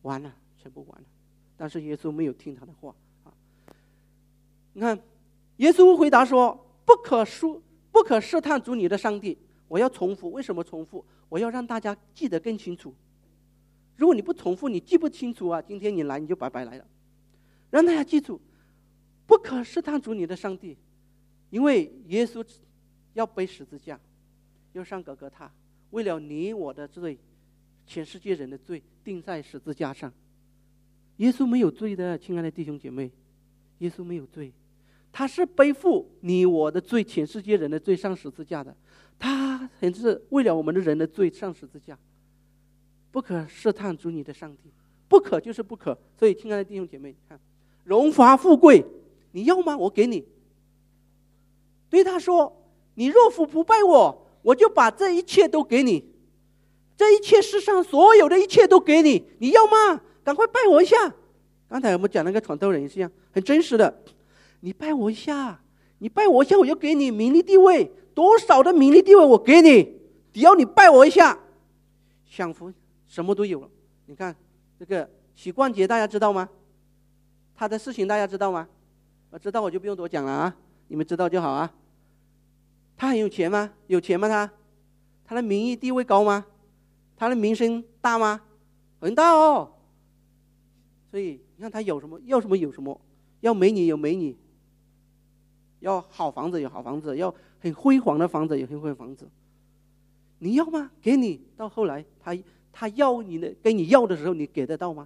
Speaker 1: 完了，全部完了。但是耶稣没有听他的话啊！你看，耶稣回答说：“不可试，不可试探主你的上帝。”我要重复，为什么重复？我要让大家记得更清楚。如果你不重复，你记不清楚啊！今天你来你就白白来了。让大家记住，不可试探主你的上帝，因为耶稣要背十字架，要上各各他，为了你我的罪，全世界人的罪，钉在十字架上。耶稣没有罪的，亲爱的弟兄姐妹，耶稣没有罪，他是背负你我的罪，全世界人的罪上十字架的。他很是为了我们的人的罪上十字架。不可试探主你的上帝，不可就是不可。所以，亲爱的弟兄姐妹，看荣华富贵，你要吗？我给你。对他说：“你若服不拜我，我就把这一切都给你，这一切世上所有的一切都给你，你要吗？赶快拜我一下。”刚才我们讲那个传道人也是一样，很真实的。你拜我一下，你拜我一下，我就给你名利地位，多少的名利地位我给你，只要你拜我一下，享福什么都有了。你看这个许冠杰，大家知道吗？他的事情大家知道吗？我知道我就不用多讲了啊，你们知道就好啊。他很有钱吗？有钱吗？他他的名誉地位高吗？他的名声大吗？很大哦。所以你看他有什么要什么有什么，要美女有美女，要好房子有好房子，要很辉煌的房子有很辉煌的房子。你要吗？给你。到后来他他要你的，跟你要的时候，你给得到吗？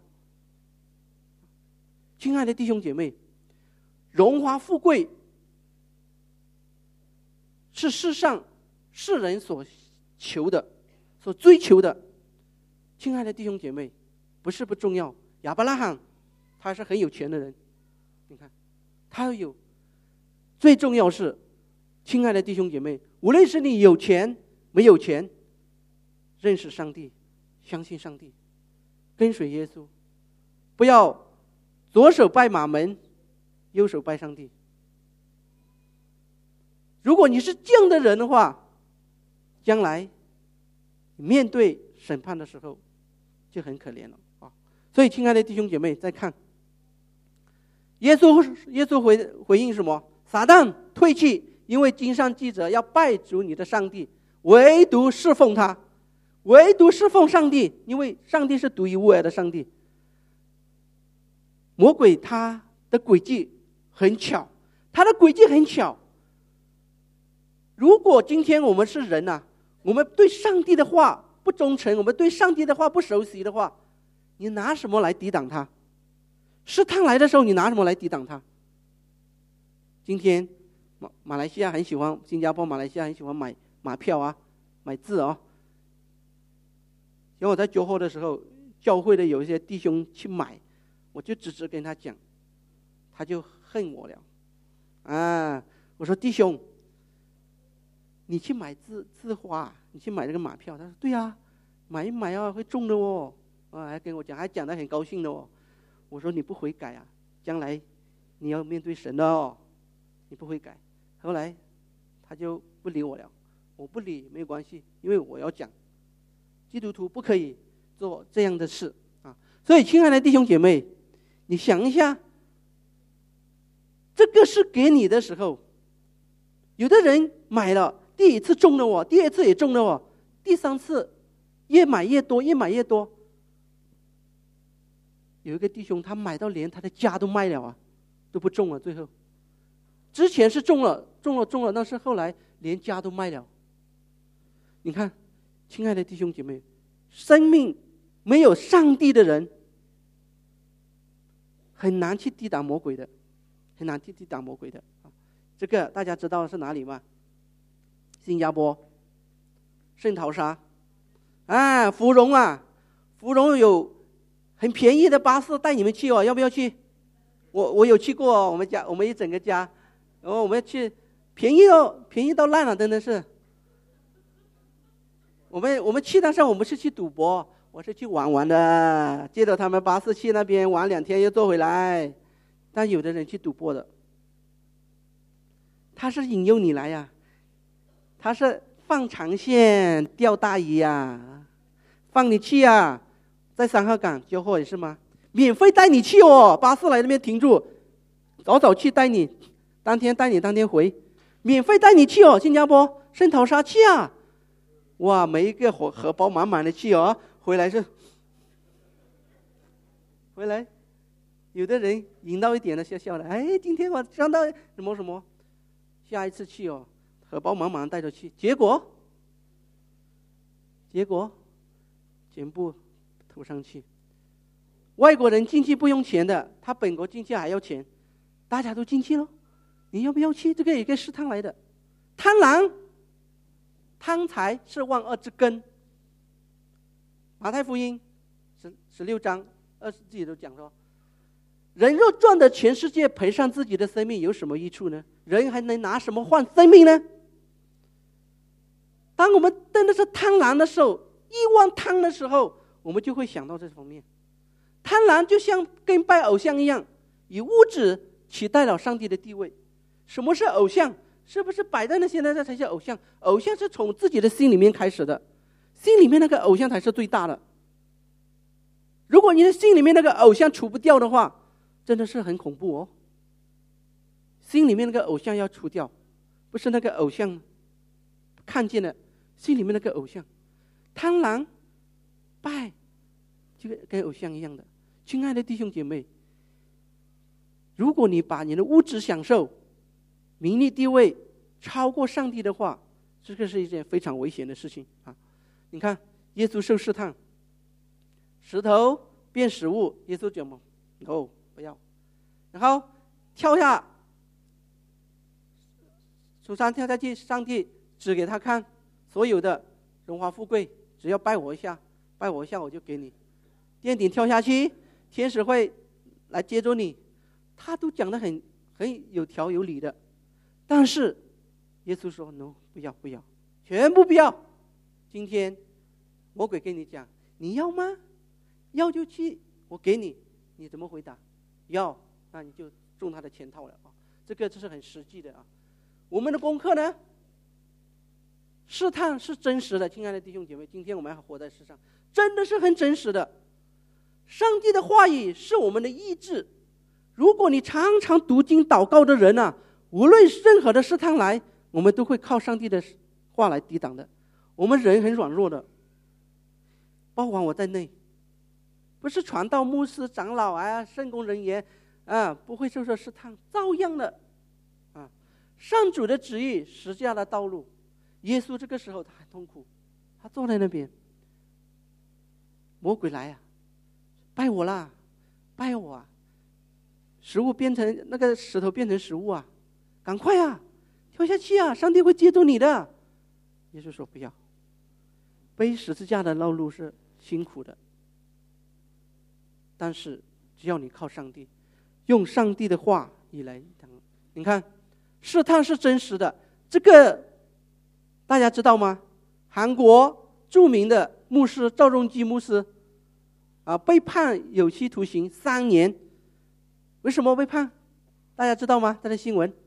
Speaker 1: 亲爱的弟兄姐妹，荣华富贵是世上世人所求的，所追求的。亲爱的弟兄姐妹，不是不重要。亚伯拉罕他是很有钱的人，你看他有。最重要是，亲爱的弟兄姐妹，无论是你有钱没有钱，认识上帝，相信上帝，跟随耶稣，不要左手拜马门，右手拜上帝。如果你是这样的人的话，将来面对审判的时候就很可怜了啊！所以，亲爱的弟兄姐妹，再看耶稣，耶稣回回应什么？撒旦退去，因为经上记着要拜主你的上帝，唯独侍奉他，唯独侍奉上帝，因为上帝是独一无二的上帝。魔鬼他的诡计很巧，他的诡计很巧。如果今天我们是人啊，我们对上帝的话不忠诚，我们对上帝的话不熟悉的话，你拿什么来抵挡他？试探来的时候，你拿什么来抵挡他？今天马马来西亚很喜欢，新加坡、马来西亚很喜欢买马票啊，买字啊、哦。因为我在酒后的时候，教会的有一些弟兄去买，我就直直跟他讲，他就恨我了。啊，我说弟兄，你去买字字花，你去买这个马票。他说对啊，买一买啊会中的哦。啊，还跟我讲，还讲得很高兴的哦。我说你不悔改啊，将来你要面对神的哦，你不悔改。后来他就不理我了，我不理没有关系，因为我要讲，基督徒不可以做这样的事啊。所以，亲爱的弟兄姐妹，你想一下，这个是给你的时候，有的人买了，第一次中了我，第二次也中了我，第三次越买越多，越买越多。有一个弟兄，他买到连他的家都卖了啊，都不中了。最后，之前是中了，中了，中了，但是后来连家都卖了。你看，亲爱的弟兄姐妹，生命没有上帝的人，很难去抵挡魔鬼的，很难去抵挡魔鬼的。这个大家知道是哪里吗？新加坡圣淘沙，啊，芙蓉啊，芙蓉有很便宜的巴士带你们去哦，要不要去？我我有去过哦，我们家我们一整个家，然后我们去，便宜哦，便宜到烂了，真的是。我们我们去，但是我们是去赌博，我是去玩玩的，接着他们巴士去那边玩两天又坐回来。但有的人去赌博的，他是引诱你来呀、啊，他是放长线钓大鱼呀、啊，放你去啊。 在三号港交货也是吗？免费带你去哦，巴士来那边停住，早早去带你，当天带你当天回，免费带你去哦。新加坡圣淘沙去啊，哇，每一个荷荷包满满的去哦，回来是回来，有的人赢到一点的笑笑的，哎，今天我赚到什么什么，下一次去哦，荷包满满带着去，结果结果全部投上去。外国人进去不用钱的，他本国进去还要钱，大家都进去了，你要不要去？这个也跟试探来的，贪婪，贪财是万恶之根。马太福音十十六章二十节都讲说，人若赚得全世界，赔上自己的生命，有什么益处呢？人还能拿什么换生命呢？当我们真的是贪婪的时候，欲望贪的时候，我们就会想到这方面。贪婪就像跟拜偶像一样，以物质取代了上帝的地位。什么是偶像？是不是摆在那些呢？这才叫偶像。偶像是从自己的心里面开始的，心里面那个偶像才是最大的。如果你的心里面那个偶像除不掉的话，真的是很恐怖哦。心里面那个偶像要除掉，不是那个偶像看见了，心里面那个偶像，贪婪拜就跟偶像一样的。亲爱的弟兄姐妹，如果你把你的物质享受、名利地位超过上帝的话，这个是一件非常危险的事情啊！你看，耶稣受试探，石头变食物，耶稣讲嘛，哦，不要，然后跳下，从山跳下去，上帝指给他看，所有的荣华富贵，只要拜我一下，拜我一下我就给你。殿顶跳下去，天使会来接住你，他都讲得很很有条有理的。但是耶稣说 no， 不要不要，全部不要。今天魔鬼跟你讲，你要吗？要就去，我给你，你怎么回答？要，那你就中他的圈套了啊！这个这是很实际的啊。我们的功课呢？试探是真实的，亲爱的弟兄姐妹，今天我们还活在世上，真的是很真实的。上帝的话语是我们的意志。如果你常常读经祷告的人啊，无论任何的试探来，我们都会靠上帝的话来抵挡的。我们人很软弱的，包括我在内，不是传道牧师长老啊圣工人员啊不会受到试探，照样的啊。上主的旨意，十字架的道路，耶稣这个时候他很痛苦，他坐在那边，魔鬼来啊，拜我啦，拜我啊，食物变成那个石头变成食物啊，赶快啊，跳下去啊，上帝会接住你的。耶稣说不要，背十字架的道路是辛苦的，但是只要你靠上帝，用上帝的话语来讲，你看试探是真实的。这个大家知道吗？韩国著名的牧师赵仲基牧师啊，被判有期徒刑三年。为什么被判？大家知道吗？他的新闻，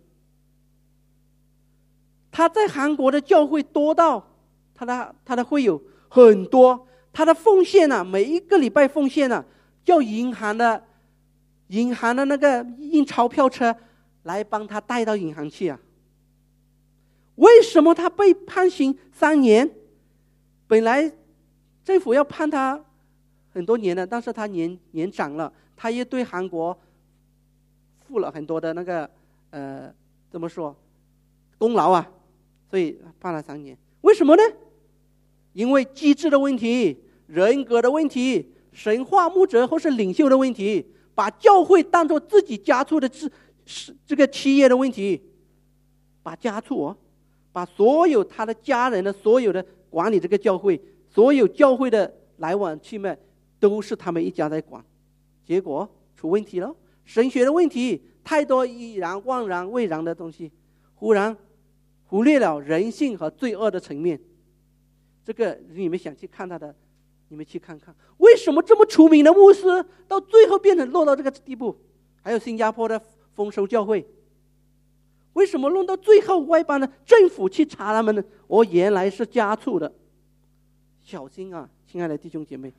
Speaker 1: 他在韩国的教会多到他的他的会友很多，他的奉献啊，每一个礼拜奉献啊，叫银行的银行的那个印钞票车来帮他带到银行去啊。为什么他被判刑三年？本来政府要判他很多年了，但是他年年长了，他也对韩国付了很多的那个呃怎么说功劳啊，所以判了三年。为什么呢？因为机制的问题、人格的问题、神话牧者或是领袖的问题，把教会当作自己家畜的这个企业的问题，把家畜哦，把所有他的家人的所有的管理这个教会，所有教会的来往去脉都是他们一家在管，结果出问题了。神学的问题太多已然妄然未然的东西，忽然忽略了人性和罪恶的层面。这个你们想去看他的，你们去看看，为什么这么出名的牧师到最后变成落到这个地步？还有新加坡的丰收教会，为什么弄到最后外邦的政府去查他们呢？哦，原来是家畜的。小心啊，亲爱的弟兄姐妹，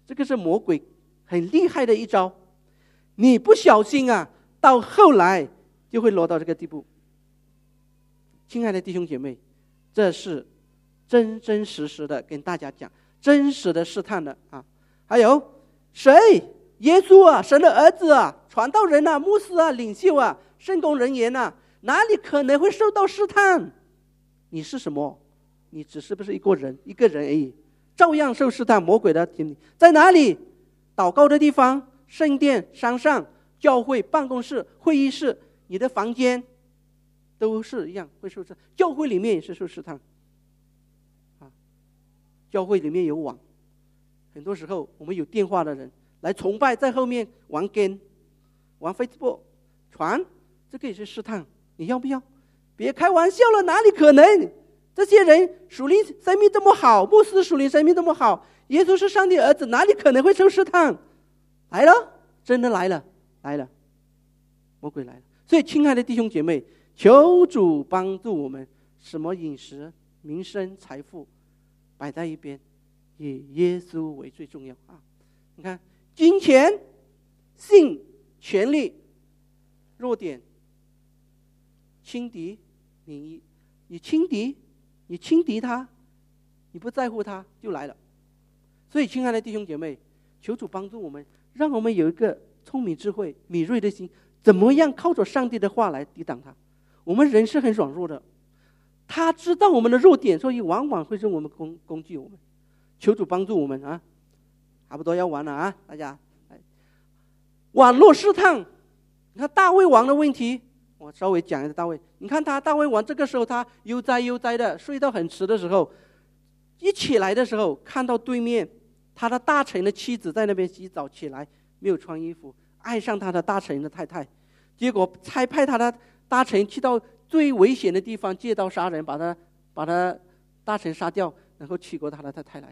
Speaker 1: 这个是魔鬼很厉害的一招，你不小心啊，到后来就会落到这个地步。亲爱的弟兄姐妹，这是真真实实的跟大家讲，真实的试探的啊。还有谁？耶稣啊，神的儿子啊，传道人啊，牧师啊，领袖啊，圣工人员啊，哪里可能会受到试探？你是什么？你只是不是一个人，一个人而已，照样受试探。魔鬼的在哪里？祷告的地方、圣殿、山上、教会、办公室、会议室、你的房间，都是一样会受试探。教会里面也是受试探啊，教会里面有网，很多时候我们有电话的人来崇拜，在后面玩 game、玩 Facebook 传，这个也是试探，你要不要？别开玩笑了，哪里可能？这些人属灵生命这么好，牧师属灵生命这么好，耶稣是上帝儿子，哪里可能会受试探？来了，真的来了，来了，魔鬼来了。所以亲爱的弟兄姐妹，求主帮助我们，什么饮食、民生、财富摆在一边，以耶稣为最重要啊！你看，金钱、性、权力、弱点、轻敌、名义，你轻敌，你轻敌他，你不在乎他，就来了。所以，亲爱的弟兄姐妹，求主帮助我们，让我们有一个聪明、智慧、敏锐的心，怎么样靠着上帝的话来抵挡他？我们人是很软弱的，他知道我们的弱点，所以往往会用我们攻攻击我们。求主帮助我们啊！差不多要完了啊，大家。网络试探，你看大卫王的问题，我稍微讲一下大卫。你看他大卫王这个时候，他悠哉悠哉的睡到很迟的时候，一起来的时候，看到对面他的大臣的妻子在那边洗澡，起来没有穿衣服，爱上他的大臣的太太，结果差派他的大臣去到最危险的地方，借刀杀人，把他把他大臣杀掉，然后娶过他的太太来。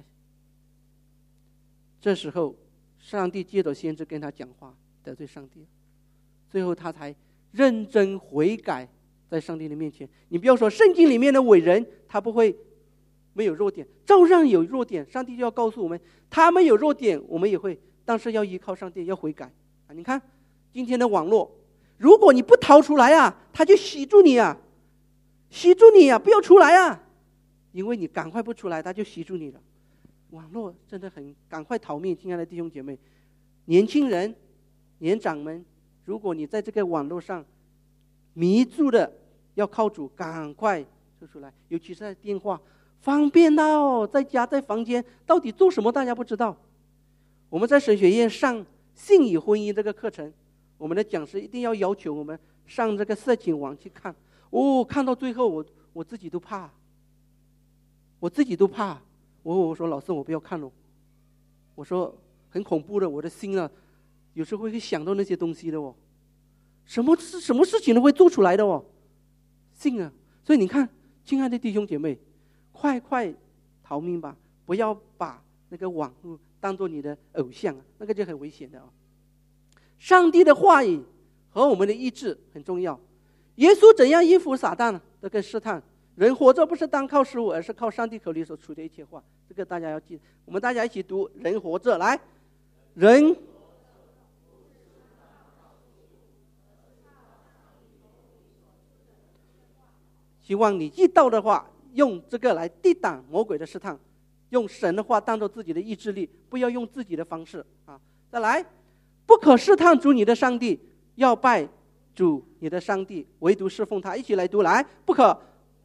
Speaker 1: 这时候上帝借着先知跟他讲话，得罪上帝，最后他才认真悔改，在上帝的面前。你不要说圣经里面的伟人他不会没有弱点，照样有弱点，上帝就要告诉我们他们有弱点，我们也会，但是要依靠上帝，要悔改啊！你看今天的网络，如果你不逃出来啊，他就吸住你啊，吸住你啊，不要出来啊，因为你赶快不出来，他就吸住你了。网络真的很，赶快逃命！亲爱的弟兄姐妹，年轻人、年长们，如果你在这个网络上迷住的，要靠主，赶快说出来。尤其是在电话，方便到在家在房间到底做什么，大家不知道。我们在神学院上性与婚姻这个课程，我们的讲师一定要要求我们上这个色情网去看。哦，看到最后我我自己都怕，我自己都怕。我我说老师，我不要看了，我说很恐怖的，我的心啊，有时候会想到那些东西的哦，什么事什么事情都会做出来的哦，信啊！所以你看，亲爱的弟兄姐妹，快快逃命吧，不要把那个网络当做你的偶像啊，那个就很危险的哦。上帝的话语和我们的意志很重要。耶稣怎样应付撒旦呢？这个试探。人活着不是单靠食物，而是靠上帝口里所出的一切话。这个大家要记。我们大家一起读：人活着，来，人。希望你遇到的话，用这个来抵挡魔鬼的试探，用神的话当做自己的意志力，不要用自己的方式啊。再来，不可试探主你的上帝，要拜主你的上帝，唯独侍奉他。一起来读，来，不可。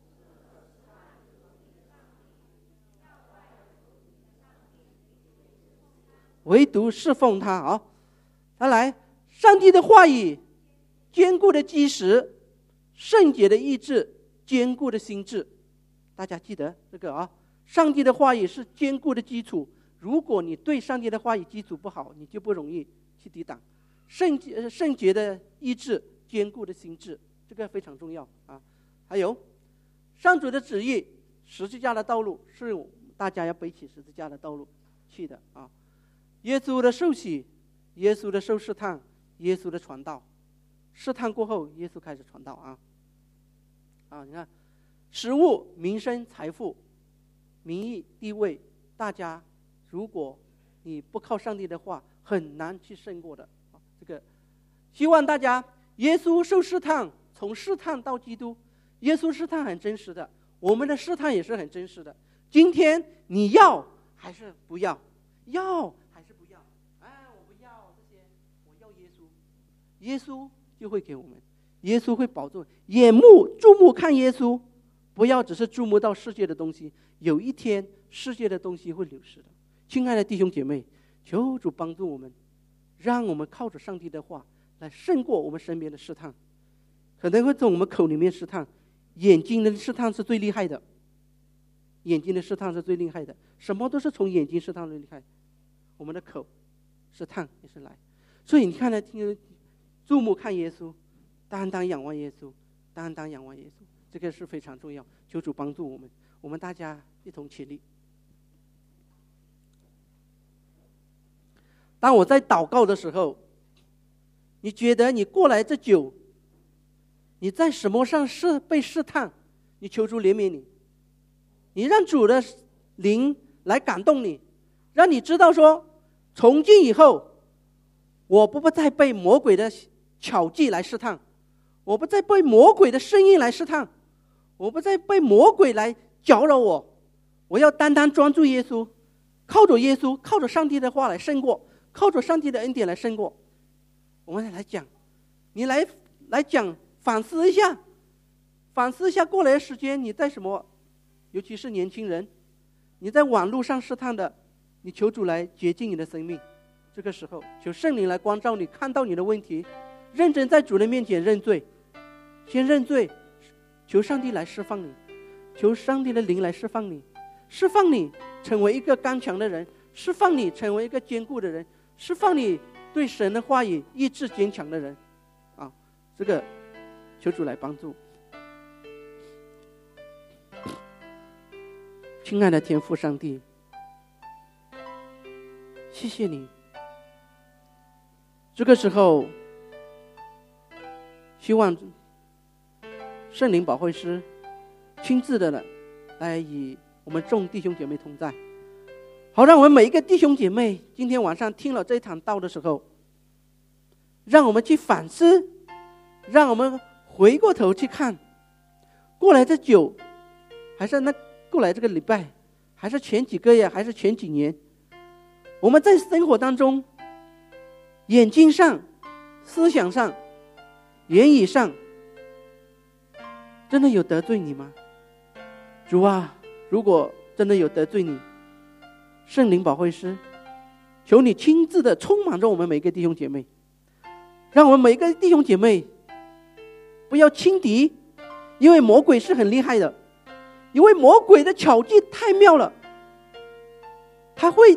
Speaker 1: 唯独侍奉他啊！再来，上帝的话语，坚固的基石，圣洁的意志，坚固的心智。大家记得这个啊！上帝的话语是坚固的基础。如果你对上帝的话语基础不好，你就不容易去抵挡。圣洁圣洁的意志，坚固的心智，这个非常重要啊！还有，上主的旨意，十字架的道路是大家要背起十字架的道路去的啊！耶稣的受洗，耶稣的受试探，耶稣的传道。试探过后，耶稣开始传道啊！啊，你看，食物、民生、财富、名誉、地位，大家如果你不靠上帝的话，很难去胜过的。这个希望大家，耶稣受试探，从试探到基督，耶稣试探很真实的，我们的试探也是很真实的。今天你要还是不要？要还是不要？哎，我不要这些，我要耶稣。耶稣就会给我们，耶稣会保重，眼目注目看耶稣，不要只是注目到世界的东西，有一天世界的东西会流失的。亲爱的弟兄姐妹，求主帮助我们，让我们靠着上帝的话来胜过我们身边的试探。可能会从我们口里面试探，眼睛的试探是最厉害的，眼睛的试探是最厉害的，什么都是从眼睛试探最厉害。我们的口试探也是来，所以你看来听注目看耶稣，单单仰望耶稣，单单仰望耶稣，这个是非常重要。求主帮助我们，我们大家一同起立。当我在祷告的时候，你觉得你过来这久，你在什么上是被试探，你求主怜悯你，你让主的灵来感动你，让你知道说，从今以后我不再被魔鬼的巧计来试探，我不再被魔鬼的声音来试探，我不再被魔鬼来搅扰我，我要单单专注耶稣，靠着耶稣，靠着上帝的话来胜过，靠着上帝的恩典来胜过。我们来讲，你来来讲，反思一下，反思一下过来的时间你在什么，尤其是年轻人，你在网络上试探的，你求主来洁净你的生命。这个时候求圣灵来光照你，看到你的问题，认真在主人面前认罪，先认罪，求上帝来释放你，求上帝的灵来释放你，释放你成为一个刚强的人，释放你成为一个坚固的人，释放你对神的话语意志坚强的人啊！这个求主来帮助。亲爱的天父上帝，谢谢你。这个时候希望圣灵保惠师亲自的来与我们众弟兄姐妹同在，好让我们每一个弟兄姐妹今天晚上听了这一场道的时候，让我们去反思，让我们回过头去看，过来这久，还是那过来这个礼拜，还是前几个月，还是前几年，我们在生活当中，眼睛上、思想上、言语上，真的有得罪你吗？主啊，如果真的有得罪你，圣灵保惠师，求你亲自的充满着我们每一个弟兄姐妹，让我们每一个弟兄姐妹不要轻敌，因为魔鬼是很厉害的，因为魔鬼的巧计太妙了，他会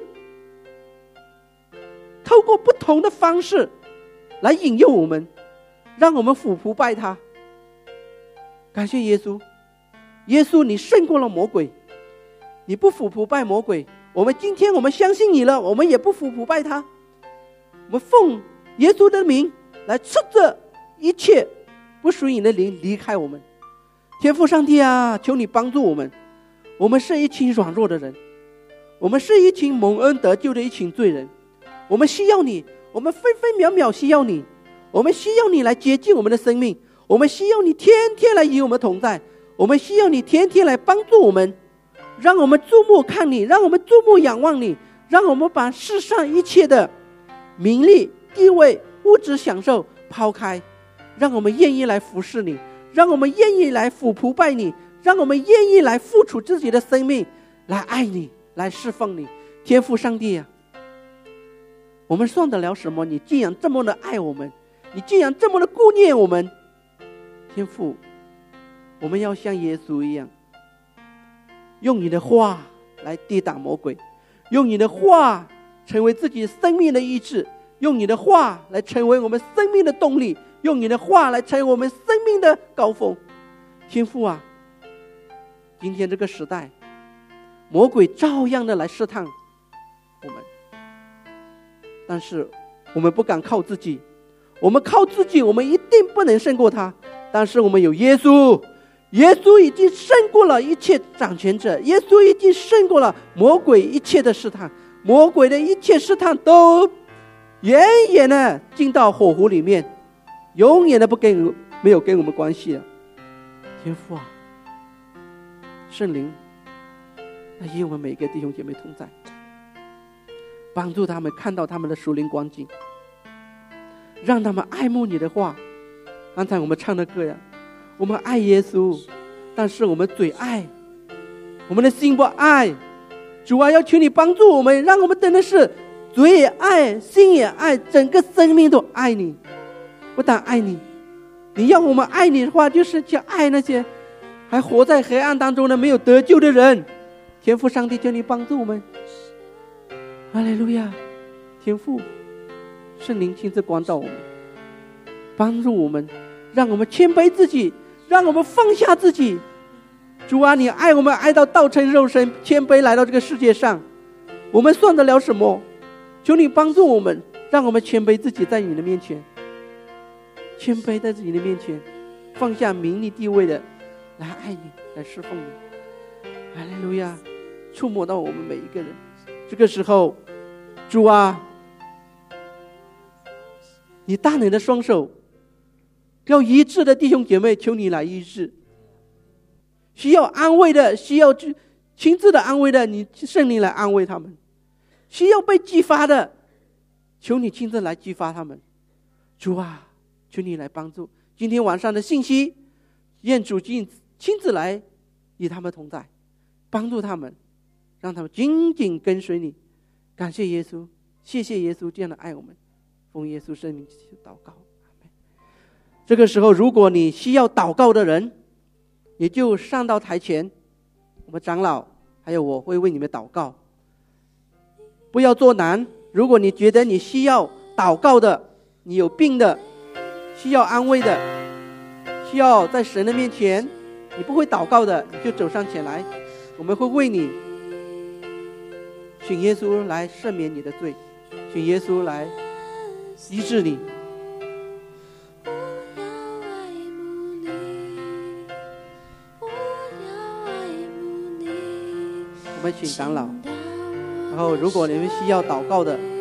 Speaker 1: 透过不同的方式来引诱我们，让我们俯伏拜他。感谢耶稣，耶稣你胜过了魔鬼，你不俯伏拜魔鬼，我们今天我们相信你了，我们也不俯伏拜他，我们奉耶稣的名来斥责一切不属于你的灵离开我们。天父上帝啊，求你帮助我们，我们是一群软弱的人，我们是一群蒙恩得救的一群罪人，我们需要你，我们分分秒秒需要你，我们需要你来接近我们的生命，我们需要你天天来与我们同在，我们需要你天天来帮助我们，让我们注目看你，让我们注目仰望你，让我们把世上一切的名利、地位、物质享受抛开，让我们愿意来服侍你，让我们愿意来俯伏拜你，让我们愿意来付出自己的生命来爱你，来释放你。天父上帝啊，我们算得了什么？你既然这么的爱我们，你既然这么的顾念我们，天父，我们要像耶稣一样，用你的话来抵挡魔鬼，用你的话成为自己生命的意志，用你的话来成为我们生命的动力，用你的话来成为我们生命的高峰。天父啊，今天这个时代，魔鬼照样的来试探我们，但是我们不敢靠自己，我们靠自己我们一定不能胜过他，但是我们有耶稣，耶稣已经胜过了一切掌权者，耶稣已经胜过了魔鬼一切的试探， 魔鬼的一切试探都远远的进到火湖里面，永远的不跟没有跟我们关系了。天父啊，圣灵那与我们每一个弟兄姐妹同在，帮助他们看到他们的属灵光景，让他们爱慕你的话。刚才我们唱的歌呀，我们爱耶稣，但是我们嘴爱，我们的心不爱。主啊，要求你帮助我们，让我们真的是嘴也爱，心也爱，整个生命都爱你。不但爱你，你要我们爱你的话，就是去爱那些还活在黑暗当中的没有得救的人。天父上帝，求你帮助我们。哈利路亚！天父，圣灵亲自光照我们，帮助我们，让我们谦卑自己，让我们放下自己。主啊，你爱我们爱到道成肉身，谦卑来到这个世界上，我们算得了什么？求你帮助我们，让我们谦卑自己在你的面前，谦卑在自己的面前，放下名利地位的来爱你，来侍奉你。哈利路亚！触摸到我们每一个人。这个时候，主啊，你大能的双手要医治的弟兄姐妹，求你来医治。需要安慰的，需要亲自的安慰的，你圣灵来安慰他们。需要被激发的，求你亲自来激发他们。主啊，求你来帮助今天晚上的信息，愿主亲自来与他们同在，帮助他们，让他们紧紧跟随你。感谢耶稣，谢谢耶稣这样的爱我们，奉耶稣圣名祷告。这个时候，如果你需要祷告的人，也就上到台前，我们长老还有我会为你们祷告。不要做难，如果你觉得你需要祷告的，你有病的，需要安慰的，需要在神的面前你不会祷告的，你就走上前来，我们会为你请耶稣来赦免你的罪，请耶稣来医治你。我们请长老，然后如果你们需要祷告的，